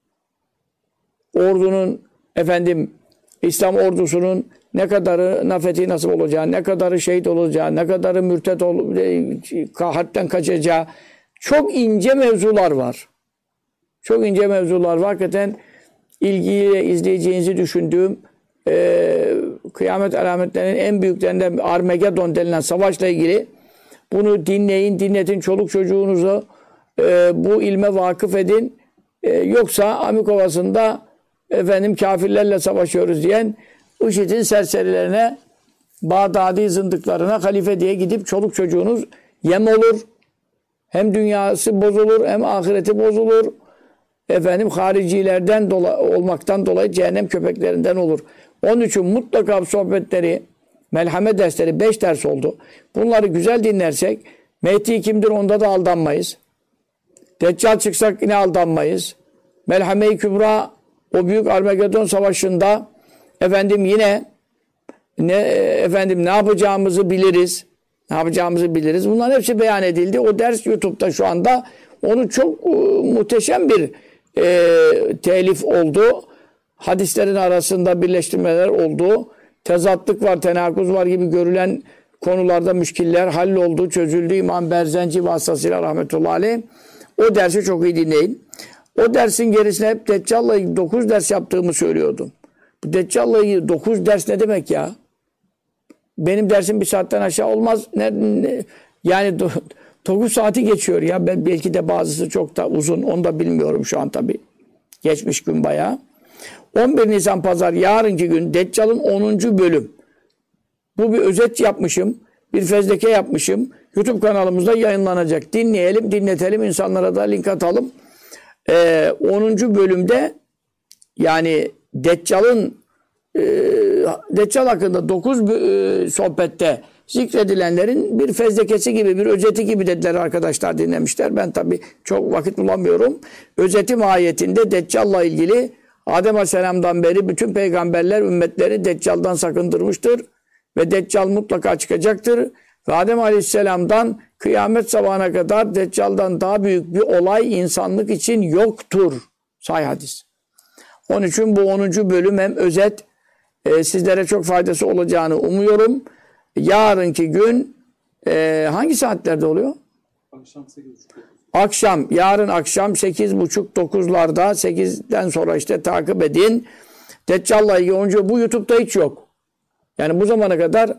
Ordunun İslam ordusunun ne kadarı fethi nasip olacağı, ne kadarı şehit olacağı, ne kadarı mürtet harpten kaçacağı çok ince mevzular var. Çok ince mevzular var. Hakikaten ilgiyle izleyeceğinizi düşündüğüm kıyamet alametlerinin en büyüklerinden Armagedon denilen savaşla ilgili bunu dinleyin, dinletin, çoluk çocuğunuzu bu ilme vakıf edin. Yoksa Amikovası'nda kafirlerle savaşıyoruz diyen IŞİD'in serserilerine, Bağdadi zındıklarına halife diye gidip çoluk çocuğunuz yem olur. Hem dünyası bozulur hem ahireti bozulur. Haricilerden olmaktan dolayı cehennem köpeklerinden olur. Onun için mutlaka sohbetleri, melhame dersleri 5 ders oldu. Bunları güzel dinlersek Mehdi kimdir onda da aldanmayız. Deccal çıksak yine aldanmayız. Melhame-i Kübra o büyük Armagedon savaşında yine ne yapacağımızı biliriz. Ne yapacağımızı biliriz. Bunların hepsi beyan edildi. O ders YouTube'da şu anda. Onu çok muhteşem bir telif oldu. Hadislerin arasında birleştirmeler oldu. Tezatlık var, tenakuz var gibi görülen konularda müşkiller halloldu, çözüldü. İmam Berzenci vasıtasıyla rahmetullahi aleyh. O dersi çok iyi dinleyin. O dersin gerisine hep Deccal'la ilgili 9 ders yaptığımı söylüyordum. Bu Deccal'la ilgili 9 ders ne demek ya? Benim dersim bir saatten aşağı olmaz. Yani 9 saati geçiyor ya. Belki de bazısı çok da uzun. Onu da bilmiyorum şu an tabii. Geçmiş gün bayağı. 11 Nisan Pazar yarınki gün Deccal'ın 10. bölüm. Bu bir özet yapmışım. Bir fezleke yapmışım. YouTube kanalımızda yayınlanacak. Dinleyelim, dinletelim. İnsanlara da link atalım. 10. bölümde yani Deccal'ın Deccal hakkında 9 sohbette zikredilenlerin bir fezlekesi gibi, bir özeti gibi dediler arkadaşlar, dinlemişler. Ben tabii çok vakit bulamıyorum. Özeti mahiyetinde Deccal'la ilgili Adem Aleyhisselam'dan beri bütün peygamberler ümmetleri Deccal'dan sakındırmıştır. Ve Deccal mutlaka çıkacaktır. Ve Adem Aleyhisselam'dan kıyamet sabahına kadar Deccal'dan daha büyük bir olay insanlık için yoktur. Sahih hadis. Onun için bu 10. bölüm hem özet, sizlere çok faydası olacağını umuyorum. Yarınki gün hangi saatlerde oluyor? Akşam 8.30. Yarın akşam 8.30-9'larda 8'den sonra işte takip edin. Deccal'la ilgili bu YouTube'da hiç yok. Yani bu zamana kadar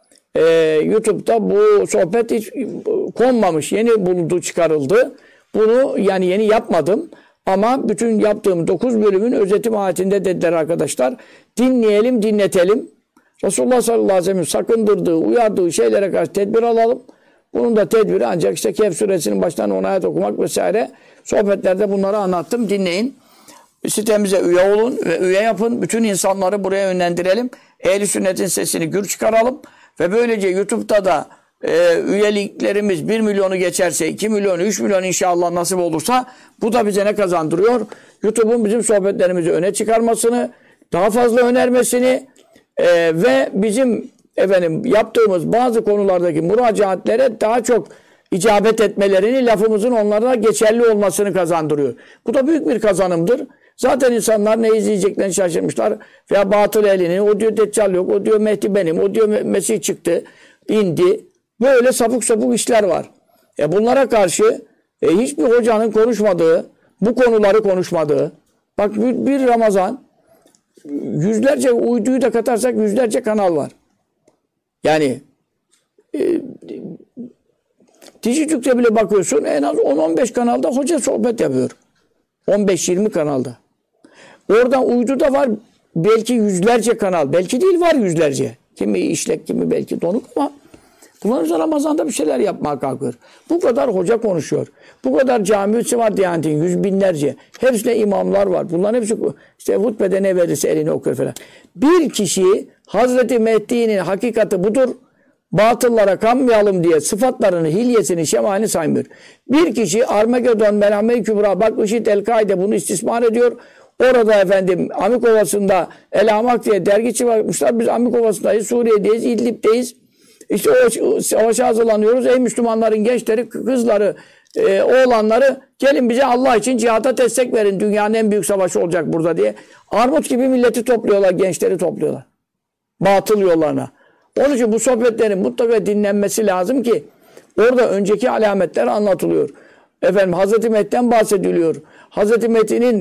YouTube'da bu sohbet hiç konmamış. Yeni bulundu, çıkarıldı. Bunu yani yeni yapmadım. Ama bütün yaptığım 9 bölümün özeti mahiyetinde dediler arkadaşlar. Dinleyelim, dinletelim. Resulullah sallallahu aleyhi ve sellem sakındırdığı, uyardığı şeylere karşı tedbir alalım. Bunun da tedbiri ancak işte Kehf suresinin baştan 10 ayet okumak vesaire. Sohbetlerde bunları anlattım. Dinleyin. Sitemize üye olun ve üye yapın. Bütün insanları buraya yönlendirelim. Ehl-i sünnetin sesini gür çıkaralım. Ve böylece YouTube'da da üyeliklerimiz 1 milyonu geçerse, 2 milyon, 3 milyon inşallah nasip olursa bu da bize ne kazandırıyor? YouTube'un bizim sohbetlerimizi öne çıkarmasını, daha fazla önermesini ve bizim yaptığımız bazı konulardaki müracaatlere daha çok icabet etmelerini, lafımızın onlara geçerli olmasını kazandırıyor. Bu da büyük bir kazanımdır. Zaten insanlar ne izleyeceklerini şaşırmışlar. Veya batıl elini, o diyor Deccal yok, o diyor Mehdi benim, o diyor Mesih çıktı, indi. Böyle sapık sapık işler var. Bunlara karşı hiçbir hocanın konuşmadığı, bu konuları konuşmadığı, bak bir Ramazan yüzlerce, uyduyu da katarsak yüzlerce kanal var. Yani Dijitürk'te bile bakıyorsun en az 10-15 kanalda hoca sohbet yapıyor. 15-20 kanalda. Oradan uydu da var belki yüzlerce kanal. Belki değil, var yüzlerce. Kimi işlek, kimi belki donuk ama bunlar Ramazan'da bir şeyler yapmaya kalkıyor. Bu kadar hoca konuşuyor. Bu kadar cami var Diyanet'in, yüz binlerce. Hepsinde imamlar var. Bunların hepsi işte hutbede ne verirse elini okur falan. Bir kişi Hazreti Mehdi'nin hakikati budur. Batıllara kanmayalım diye sıfatlarını, hilyesini, şemalini saymıyor. Bir kişi Armagedon, Melhame-i Kübra, bak IŞİD, El-Kaide bunu istismar ediyor. Orada Amikovası'nda El-Amak diye dergi çıkartmışlar. Biz Amikovası'ndayız, Suriye'deyiz, İdlib'deyiz. İşte o savaşa hazırlanıyoruz. Ey Müslümanların gençleri, kızları, oğlanları gelin bize Allah için cihada destek verin. Dünyanın en büyük savaşı olacak burada diye. Armut gibi milleti topluyorlar, gençleri topluyorlar. Batıl yollarına. Onun için bu sohbetlerin mutlaka dinlenmesi lazım ki orada önceki alametler anlatılıyor. Hazreti Mehdi'den bahsediliyor. Hazreti Mehdi'nin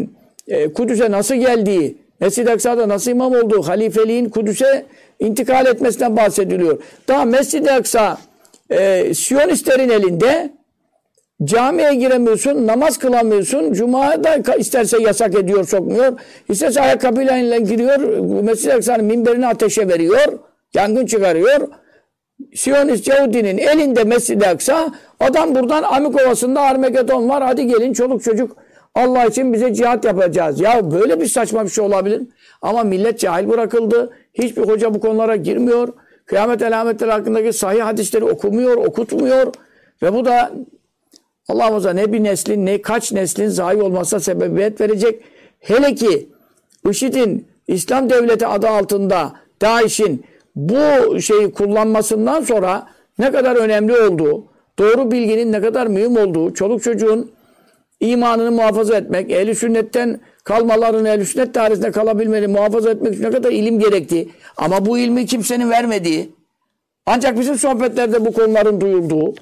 Kudüs'e nasıl geldiği, Mescid-i Aksa'da nasıl imam olduğu, halifeliğin Kudüs'e intikal etmesinden bahsediliyor. Daha Mescid-i Aksa Siyonistlerin elinde, camiye giremiyorsun, namaz kılamıyorsun, Cuma'da isterse yasak ediyor, sokmuyor. İsterse ayakkabıyla giriyor, Mescid-i Aksa'nın minberini ateşe veriyor, yangın çıkarıyor. Siyonist Yahudinin elinde Mescid-i Aksa, adam buradan Amikovası'nda Armagedon var, hadi gelin çoluk çocuk Allah için bize cihat yapacağız. Ya böyle bir saçma bir şey olabilir. Ama millet cahil bırakıldı. Hiçbir hoca bu konulara girmiyor. Kıyamet alametleri hakkındaki sahih hadisleri okumuyor, okutmuyor. Ve bu da Allah'ımıza ne bir neslin ne kaç neslin zayi olmasına sebebiyet verecek. Hele ki IŞİD'in İslam Devleti adı altında DAEŞ'in bu şeyi kullanmasından sonra ne kadar önemli olduğu, doğru bilginin ne kadar mühim olduğu, çoluk çocuğun imanını muhafaza etmek, ehl-i sünnetten kalmalarını, ehl-i sünnet dairesinde kalabilmeni muhafaza etmek için ne kadar ilim gerektiği, ama bu ilmi kimsenin vermediği, ancak bizim sohbetlerde bu konuların duyulduğu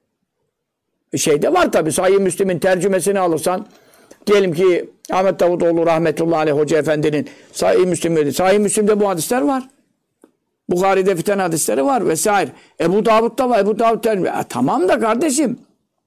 şey de var tabi. Sahih Müslim'in tercümesini alırsan, diyelim ki Ahmet Davutoğlu rahmetullahi aleyh Hoca Efendi'nin Sahih Müslim'de, Sahih Müslim'de bu hadisler var. Bukhari'de fiten hadisleri var vesaire. Ebu Davud'da var. Ebu Davud tamam da kardeşim,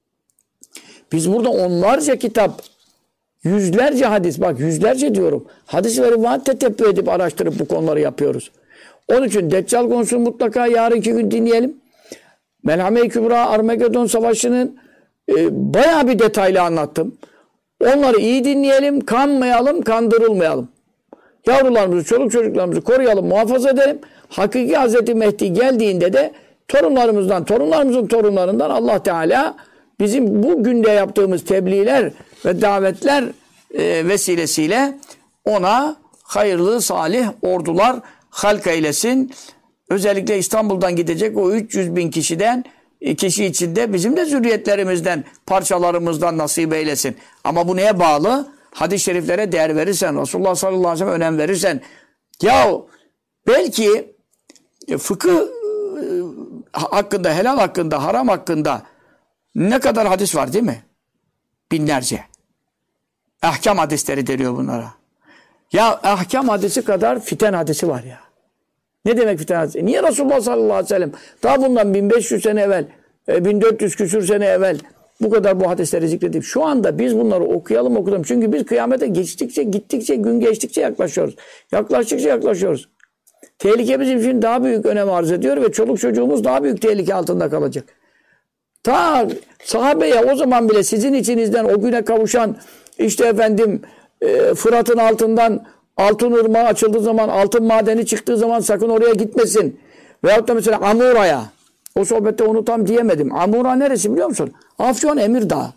biz burada onlarca kitap, yüzlerce hadis, bak yüzlerce diyorum, hadis ve rivayet tetebbü edip araştırıp bu konuları yapıyoruz. Onun için Deccal konusunu mutlaka yarınki gün dinleyelim. Melhame-i Kübra, Armagedon Savaşı'nın bayağı bir detaylı anlattım. Onları iyi dinleyelim, kanmayalım, kandırılmayalım. Yavrularımızı, çoluk çocuklarımızı koruyalım, muhafaza edelim. Hakiki Hazreti Mehdi geldiğinde de torunlarımızdan, torunlarımızın torunlarından Allah Teala bizim bu günde yaptığımız tebliğler ve davetler vesilesiyle ona hayırlı, salih ordular halk eylesin. Özellikle İstanbul'dan gidecek o 300 bin kişi içinde bizim de zürriyetlerimizden, parçalarımızdan nasip eylesin. Ama bu neye bağlı? Hadis-i şeriflere değer verirsen, Resulullah sallallahu aleyhi ve sellem önem verirsen, ya belki fıkıh hakkında, helal hakkında, haram hakkında ne kadar hadis var değil mi? Binlerce. Ahkam hadisleri deniyor bunlara. Ya ahkam hadisi kadar fiten hadisi var ya. Ne demek fiten hadisi? Niye Resulullah sallallahu aleyhi ve sellem daha bundan 1500 sene evvel, 1400 küsür sene evvel bu kadar bu hadisleri zikredip şu anda biz bunları okuyalım. Çünkü biz kıyamete gittikçe, gün geçtikçe yaklaşıyoruz. Yaklaştıkça yaklaşıyoruz. Tehlike bizim için daha büyük önem arz ediyor ve çoluk çocuğumuz daha büyük tehlike altında kalacak. Ta sahabeye o zaman bile sizin içinizden o güne kavuşan işte efendim Fırat'ın altından altın ırmağı açıldığı zaman, altın madeni çıktığı zaman sakın oraya gitmesin. Veyahut da mesela Amura'ya, o sohbette onu tam diyemedim. Amura neresi biliyor musun? Afyon Emirdağ.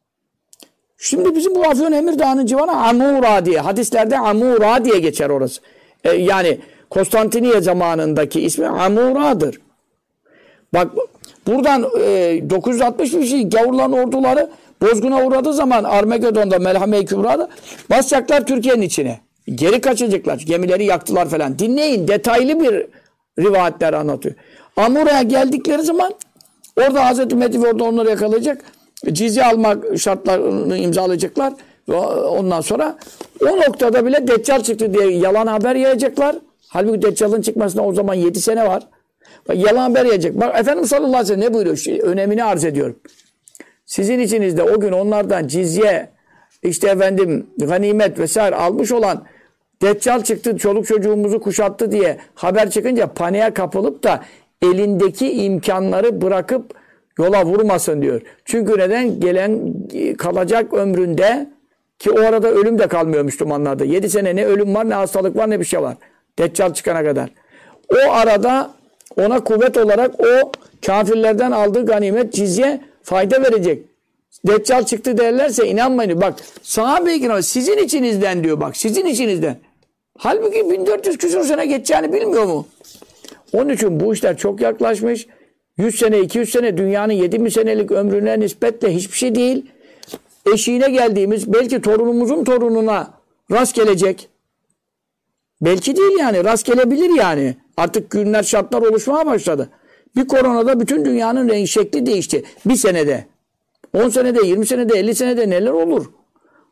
Şimdi bizim bu Afyon Emirdağ'ın civarı Amura diye, hadislerde Amura diye geçer orası. Yani Konstantiniye zamanındaki ismi Amura'dır. Bak buradan 960 kişi gavurların orduları bozguna uğradığı zaman Armagedon'da, Melhame-i Kübra'da basacaklar Türkiye'nin içine. Geri kaçacaklar. Gemileri yaktılar falan. Dinleyin, detaylı bir rivayetler anlatıyor. Amura'ya geldikleri zaman orada Hazreti Mehdi orada onları yakalayacak. Cizye almak şartlarını imzalayacaklar. Ondan sonra o noktada bile Deccal çıktı diye yalan haber yayacaklar. Halbuki Deccal'ın çıkmasına o zaman 7 sene var. Bak, yalan haber yayacak. Bak Efendimiz sallallahu aleyhi ve sellem ne buyuruyor? Önemini arz ediyorum. Sizin içinizde o gün onlardan cizye, işte efendim ganimet vesaire almış olan Deccal çıktı, çoluk çocuğumuzu kuşattı diye haber çıkınca paniğe kapılıp da elindeki imkanları bırakıp yola vurmasın diyor. Çünkü neden? Gelen kalacak ömründe, ki o arada ölüm de kalmıyor Müslümanlarda. 7 sene ne ölüm var, ne hastalık var, ne bir şey var. Deccal çıkana kadar. O arada ona kuvvet olarak o kafirlerden aldığı ganimet, cizye fayda verecek. Deccal çıktı derlerse inanmayın. Bak sahabe-i kiram sizin içinizden diyor, bak sizin içinizden. Halbuki 1400 küsur sene geçeceğini bilmiyor mu? Onun için bu işler çok yaklaşmış. 100 sene, 200 sene dünyanın 7000 senelik ömrüne nispetle hiçbir şey değil. Eşiğine geldiğimiz, belki torunumuzun torununa rast gelecek. Belki değil yani, rast gelebilir yani. Artık günler, şartlar oluşmaya başladı. Bir koronada bütün dünyanın renk şekli değişti. Bir senede. 10 senede, 20 senede, 50 senede neler olur?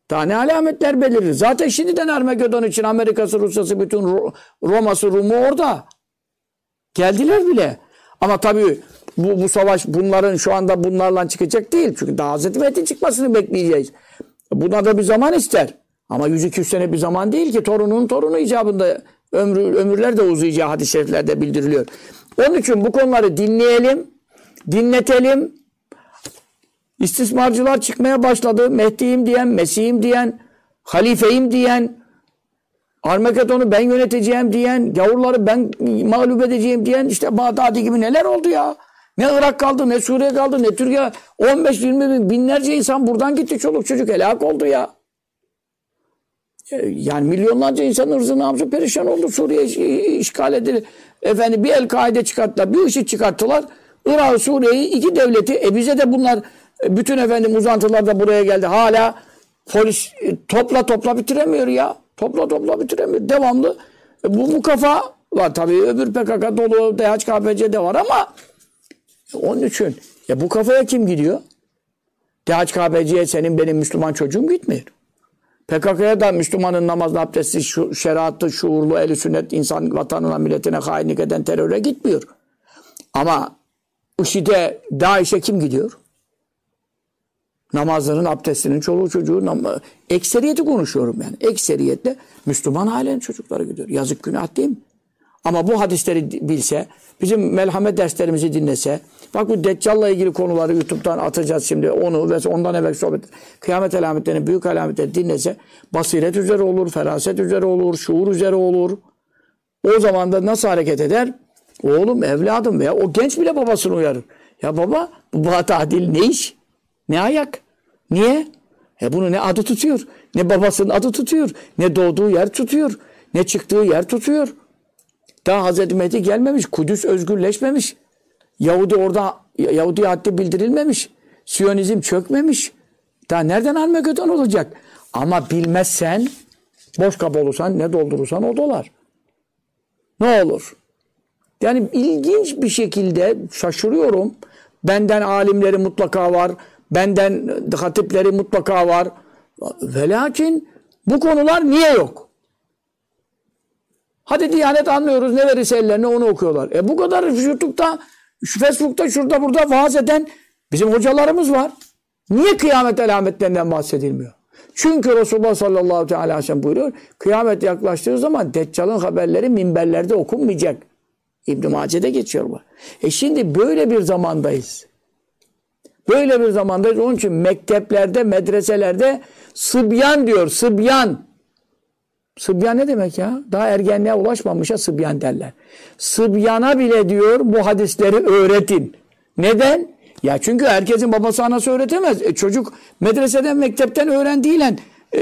Daha ne alametler belirir. Zaten şimdiden Armagedon için Amerika'sı, Rusya'sı, bütün Roma'sı, Rum'u orada. Geldiler bile. Ama tabii bu savaş bunların şu anda bunlarla çıkacak değil. Çünkü daha Hazreti Mehdi çıkmasını bekleyeceğiz. Buna da bir zaman ister. Ama 100-200 sene bir zaman değil ki. Torunun torunu icabında ömürler de uzayacağı hadis-i şeriflerde bildiriliyor. Onun için bu konuları dinleyelim, dinletelim. İstismarcılar çıkmaya başladı. Mehdi'yim diyen, Mesih'im diyen, halifeyim diyen, Armagedon'u ben yöneteceğim diyen, gavurları ben mağlup edeceğim diyen, işte Bağdadi gibi neler oldu ya. Ne Irak kaldı, ne Suriye kaldı, ne Türkiye. 15-20 bin, binlerce insan buradan gitti. Çoluk çocuk helak oldu ya. Yani milyonlarca insanın ırzı namusu perişan oldu. Suriye işgal edildi. Efendim bir El-Kaide çıkarttılar, bir IŞİD çıkarttılar. Irak, Suriye'yi iki devleti. Bize de bunlar bütün efendim uzantılar da buraya geldi. Hala polis topla bitiremiyor ya. Topla bitiremiyor. Devamlı. Bu kafa var tabii. Öbür PKK dolu, DHKPC'de var ama onun için. Ya bu kafaya kim gidiyor? DHKPC'ye senin benim Müslüman çocuğum gitmiyor. PKK'ya da Müslümanın namazlı, abdestli, şeriatlı, şuurlu, ehl-i sünnet, insan vatanına, milletine hainlik eden teröre gitmiyor. Ama IŞİD'e, DAEŞ'e kim gidiyor? Namazların, abdestinin, çoluğu çocuğu, ekseriyeti konuşuyorum yani. Ekseriyetle Müslüman ailenin çocukları gidiyor. Yazık günah değil mi? Ama bu hadisleri bilse, bizim melhamet derslerimizi dinlese, bak bu Deccal'la ilgili konuları YouTube'dan atacağız şimdi, onu ve ondan evvel sohbet, kıyamet alametlerini, büyük alametleri dinlese, basiret üzere olur, feraset üzere olur, şuur üzere olur. O zaman da nasıl hareket eder? Oğlum, evladım veya o genç bile babasını uyarır. Ya baba, bu batadil ne iş? Ne ayak? Niye? Bunu ne adı tutuyor, ne babasının adı tutuyor, ne doğduğu yer tutuyor, ne çıktığı yer tutuyor. Daha Hazreti Mehdi gelmemiş, Kudüs özgürleşmemiş. Yahudi haddi bildirilmemiş. Siyonizm çökmemiş. Daha nereden Armagedon olacak? Ama bilmezsen, boş kap olursan, ne doldurursan o dolar. Ne olur? Yani ilginç bir şekilde şaşırıyorum. Benden alimleri mutlaka var. Benden hatipleri mutlaka var. Ve lakin bu konular niye yok? Hadi Diyanet anlıyoruz. Ne verirse ellerine onu okuyorlar. Bu kadar YouTube'da, Facebook'ta, şurada burada vaaz eden bizim hocalarımız var. Niye kıyamet alametlerinden bahsedilmiyor? Çünkü Resulullah sallallahu aleyhi ve sellem buyuruyor. Kıyamet yaklaştığı zaman Deccal'ın haberleri minberlerde okunmayacak. İbn-i Mace'de geçiyor bu. Şimdi böyle bir zamandayız. Böyle bir zamandayız. Onun için mekteplerde, medreselerde sıbyan diyor. Sıbyan. Sıbyan ne demek ya? Daha ergenliğe ulaşmamışa sıbyan derler. Sıbyana bile diyor bu hadisleri öğretin. Neden? Ya çünkü herkesin babası anası öğretemez. Çocuk medreseden, mektepten öğrendiğiyle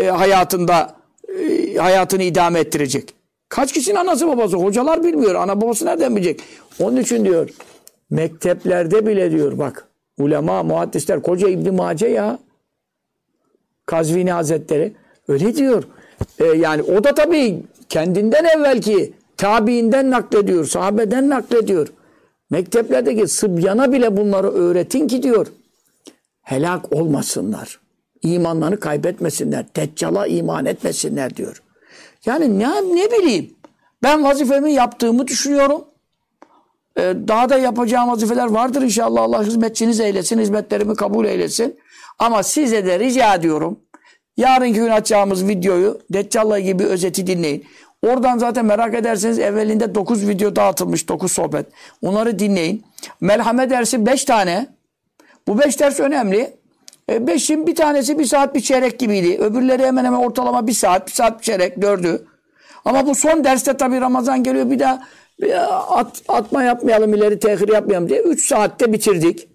hayatını idame ettirecek. Kaç kişinin anası babası? Hocalar bilmiyor. Ana babası nereden bilecek? Onun için diyor mekteplerde bile diyor bak ulema, muhaddisler, koca İbn-i Mace ya Kazvini Hazretleri öyle diyor. Yani o da tabii kendinden evvelki tabiinden naklediyor, sahabeden naklediyor. Mekteplerdeki sıbyana bile bunları öğretin ki diyor helak olmasınlar. İmanlarını kaybetmesinler. Deccal'a iman etmesinler diyor. Yani ne bileyim. Ben vazifemi yaptığımı düşünüyorum. Daha da yapacağım vazifeler vardır inşallah. Allah hizmetçiniz eylesin. Hizmetlerimi kabul eylesin. Ama size de rica ediyorum. Yarınki gün açacağımız videoyu Deccal'la ilgili bir özeti dinleyin. Oradan zaten merak ederseniz evvelinde 9 video dağıtılmış. 9 sohbet. Onları dinleyin. Melhame dersi 5 tane. Bu 5 ders önemli. 5'in bir tanesi 1 saat 1 çeyrek gibiydi. Öbürleri hemen hemen ortalama 1 saat 1 saat 1 çeyrek 4'ü. Ama bu son derste tabii Ramazan geliyor bir daha atma yapmayalım ileri tehir yapmayalım diye 3 saatte bitirdik.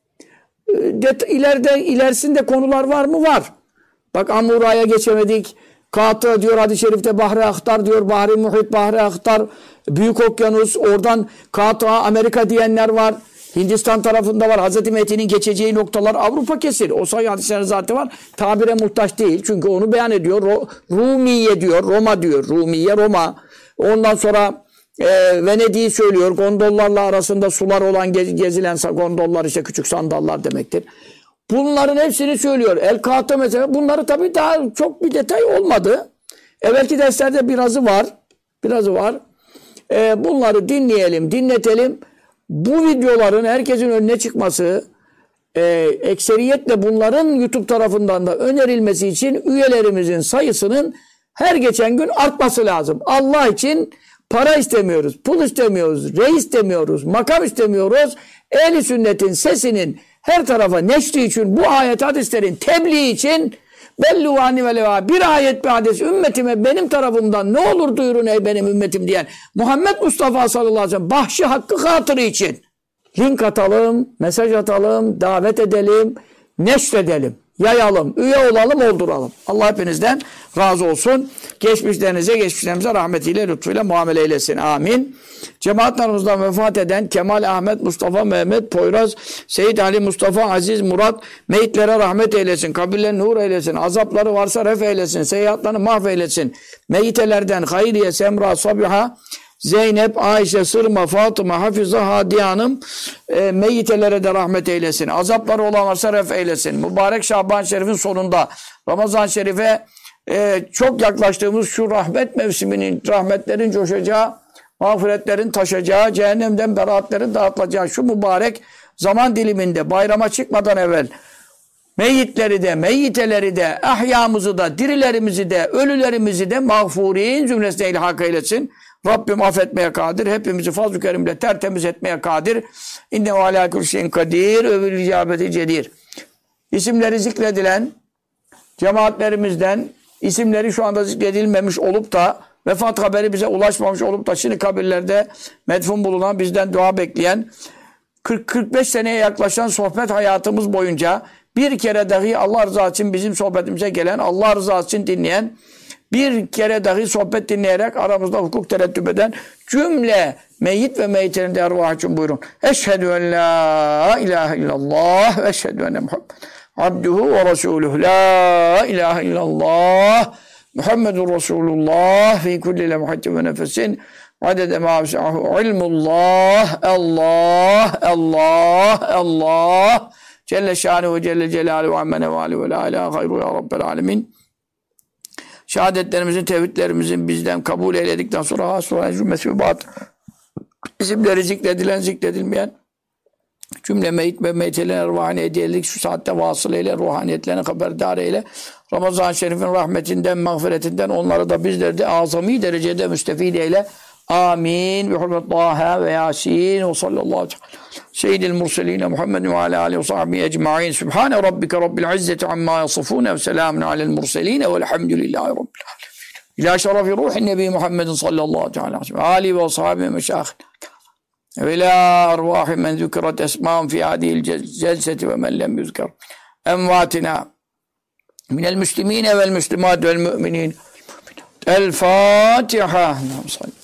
İlerisinde konular var mı? Var. Bak Amura'ya geçemedik. Katı diyor hadis-i şerifte Bahri Aktar diyor. Bahri Muhit, Bahri Aktar. Büyük Okyanus. Oradan Katı Amerika diyenler var. Hindistan tarafında var. Hazreti Mehdi'nin geçeceği noktalar Avrupa kesir. O sayı hadislerin zaten var. Tabire muhtaç değil. Çünkü onu beyan ediyor. Rumiye diyor. Roma diyor. Rumiye Roma. Ondan sonra Venedik'i söylüyor. Gondollarla arasında sular olan gezilen gondollar işte küçük sandallar demektir. Bunların hepsini söylüyor. El-Kâhta mesela. Bunları tabii daha çok bir detay olmadı. Evvelki derslerde birazı var. Bunları dinleyelim, dinletelim. Bu videoların herkesin önüne çıkması, ekseriyetle bunların YouTube tarafından da önerilmesi için üyelerimizin sayısının her geçen gün artması lazım. Allah için para istemiyoruz, pul istemiyoruz, reis istemiyoruz, makam istemiyoruz. Ehl-i sünnetin sesinin her tarafa neşri için, bu ayet hadislerin tebliği için bellu ani ve leva, bir ayet bir hadis ümmetime benim tarafımdan ne olur duyurun ey benim ümmetim diyen Muhammed Mustafa sallallahu aleyhi ve sellem bahşi hakkı hatırı için link atalım, mesaj atalım, davet edelim, neşredelim, yayalım, üye olalım, olduralım. Allah hepinizden razı olsun. Geçmişlerimize rahmetiyle, lütfuyla muamele eylesin. Amin. Cemaatlerimizden vefat eden Kemal Ahmet, Mustafa Mehmet, Poyraz, Seyyid Ali Mustafa, Aziz Murat, meyitlere rahmet eylesin, kabirlerine nur eylesin, azapları varsa ref eylesin, seyyiatlarını mahveylesin. Meyitelerden Hayriye, Semra, Sabiha, Zeynep, Ayşe, Sırma, Fatıma, Hafize, Hadiye Hanım meyyitelere de rahmet eylesin. Azapları olan varsa ref eylesin. Mübarek Şaban Şerif'in sonunda Ramazan Şerif'e çok yaklaştığımız şu rahmet mevsiminin, rahmetlerin coşacağı, mağfiretlerin taşacağı, cehennemden beraatlerin dağıtılacağı şu mübarek zaman diliminde bayrama çıkmadan evvel meyyitleri de, meyyiteleri de, ahyamızı da, dirilerimizi de, ölülerimizi de mağfurin zümresine ilhak eylesin. Rabbim affetmeye kadir. Hepimizi fazl-ı kerimle tertemiz etmeye kadir. İnnehu alâ kulli şeyin kadir. Övül icabeti cedir. İsimleri zikredilen cemaatlerimizden, isimleri şu anda zikredilmemiş olup da vefat haberi bize ulaşmamış olup da şimdi kabirlerde medfun bulunan, bizden dua bekleyen 40-45 seneye yaklaşan sohbet hayatımız boyunca bir kere dahi Allah rızası için bizim sohbetimize gelen, Allah rızası için dinleyen, bir kere dahi sohbet dinleyerek aramızda hukuk tereddüt eden cümle meyyit ve meyyitlerin de ervahı için buyurun. Eşhedü en la ilahe illallah ve eşhedü enne Muhammed abduhu ve resuluhu. La ilahe illallah Muhammedun Resulullah fi kulli lemhatin ve nefesin adede ma'afisahu ilmullah Allah Celle şânuhu ve Celle celâluhu ve ammene ve alâ ve la ilahe gayru ya Rabbel alemin. Şehadetlerimizin, tevhidlerimizin bizden kabul eyledikten sonra hasılan cümlesi ve bat isimleri zikredilen, zikredilmeyen cümle meyit ve meytelerin ervahine hediyelik şu saatte vasıl eyle, ruhaniyetlerini haberdar eyle. Ramazan-ı Şerif'in rahmetinden, mağfiretinden onları da bizleri de azami derecede müstefid eyle. Amin. Bi hurmet Taha ve Yasin ve sallallahu aleyhi ve seyyidil murseline Muhammedin ve ala aleyhi ve sahbihi ecma'in. Sübhane rabbike rabbil izzeti amma yasifune ve selamun alel murseline velhamdülillahi rabbil alemin. İlâ şerefi ruhin nebi Muhammedin sallallahu aleyhi ve sellem. Ali ve ashabi ve meşâhin. Ve ilâ arvâhi men zükret esmâhum fi hadihil celseti ve men lem yüzker. Envâtina minel müslimine vel müslimât vel mü'minin. El Fatiha.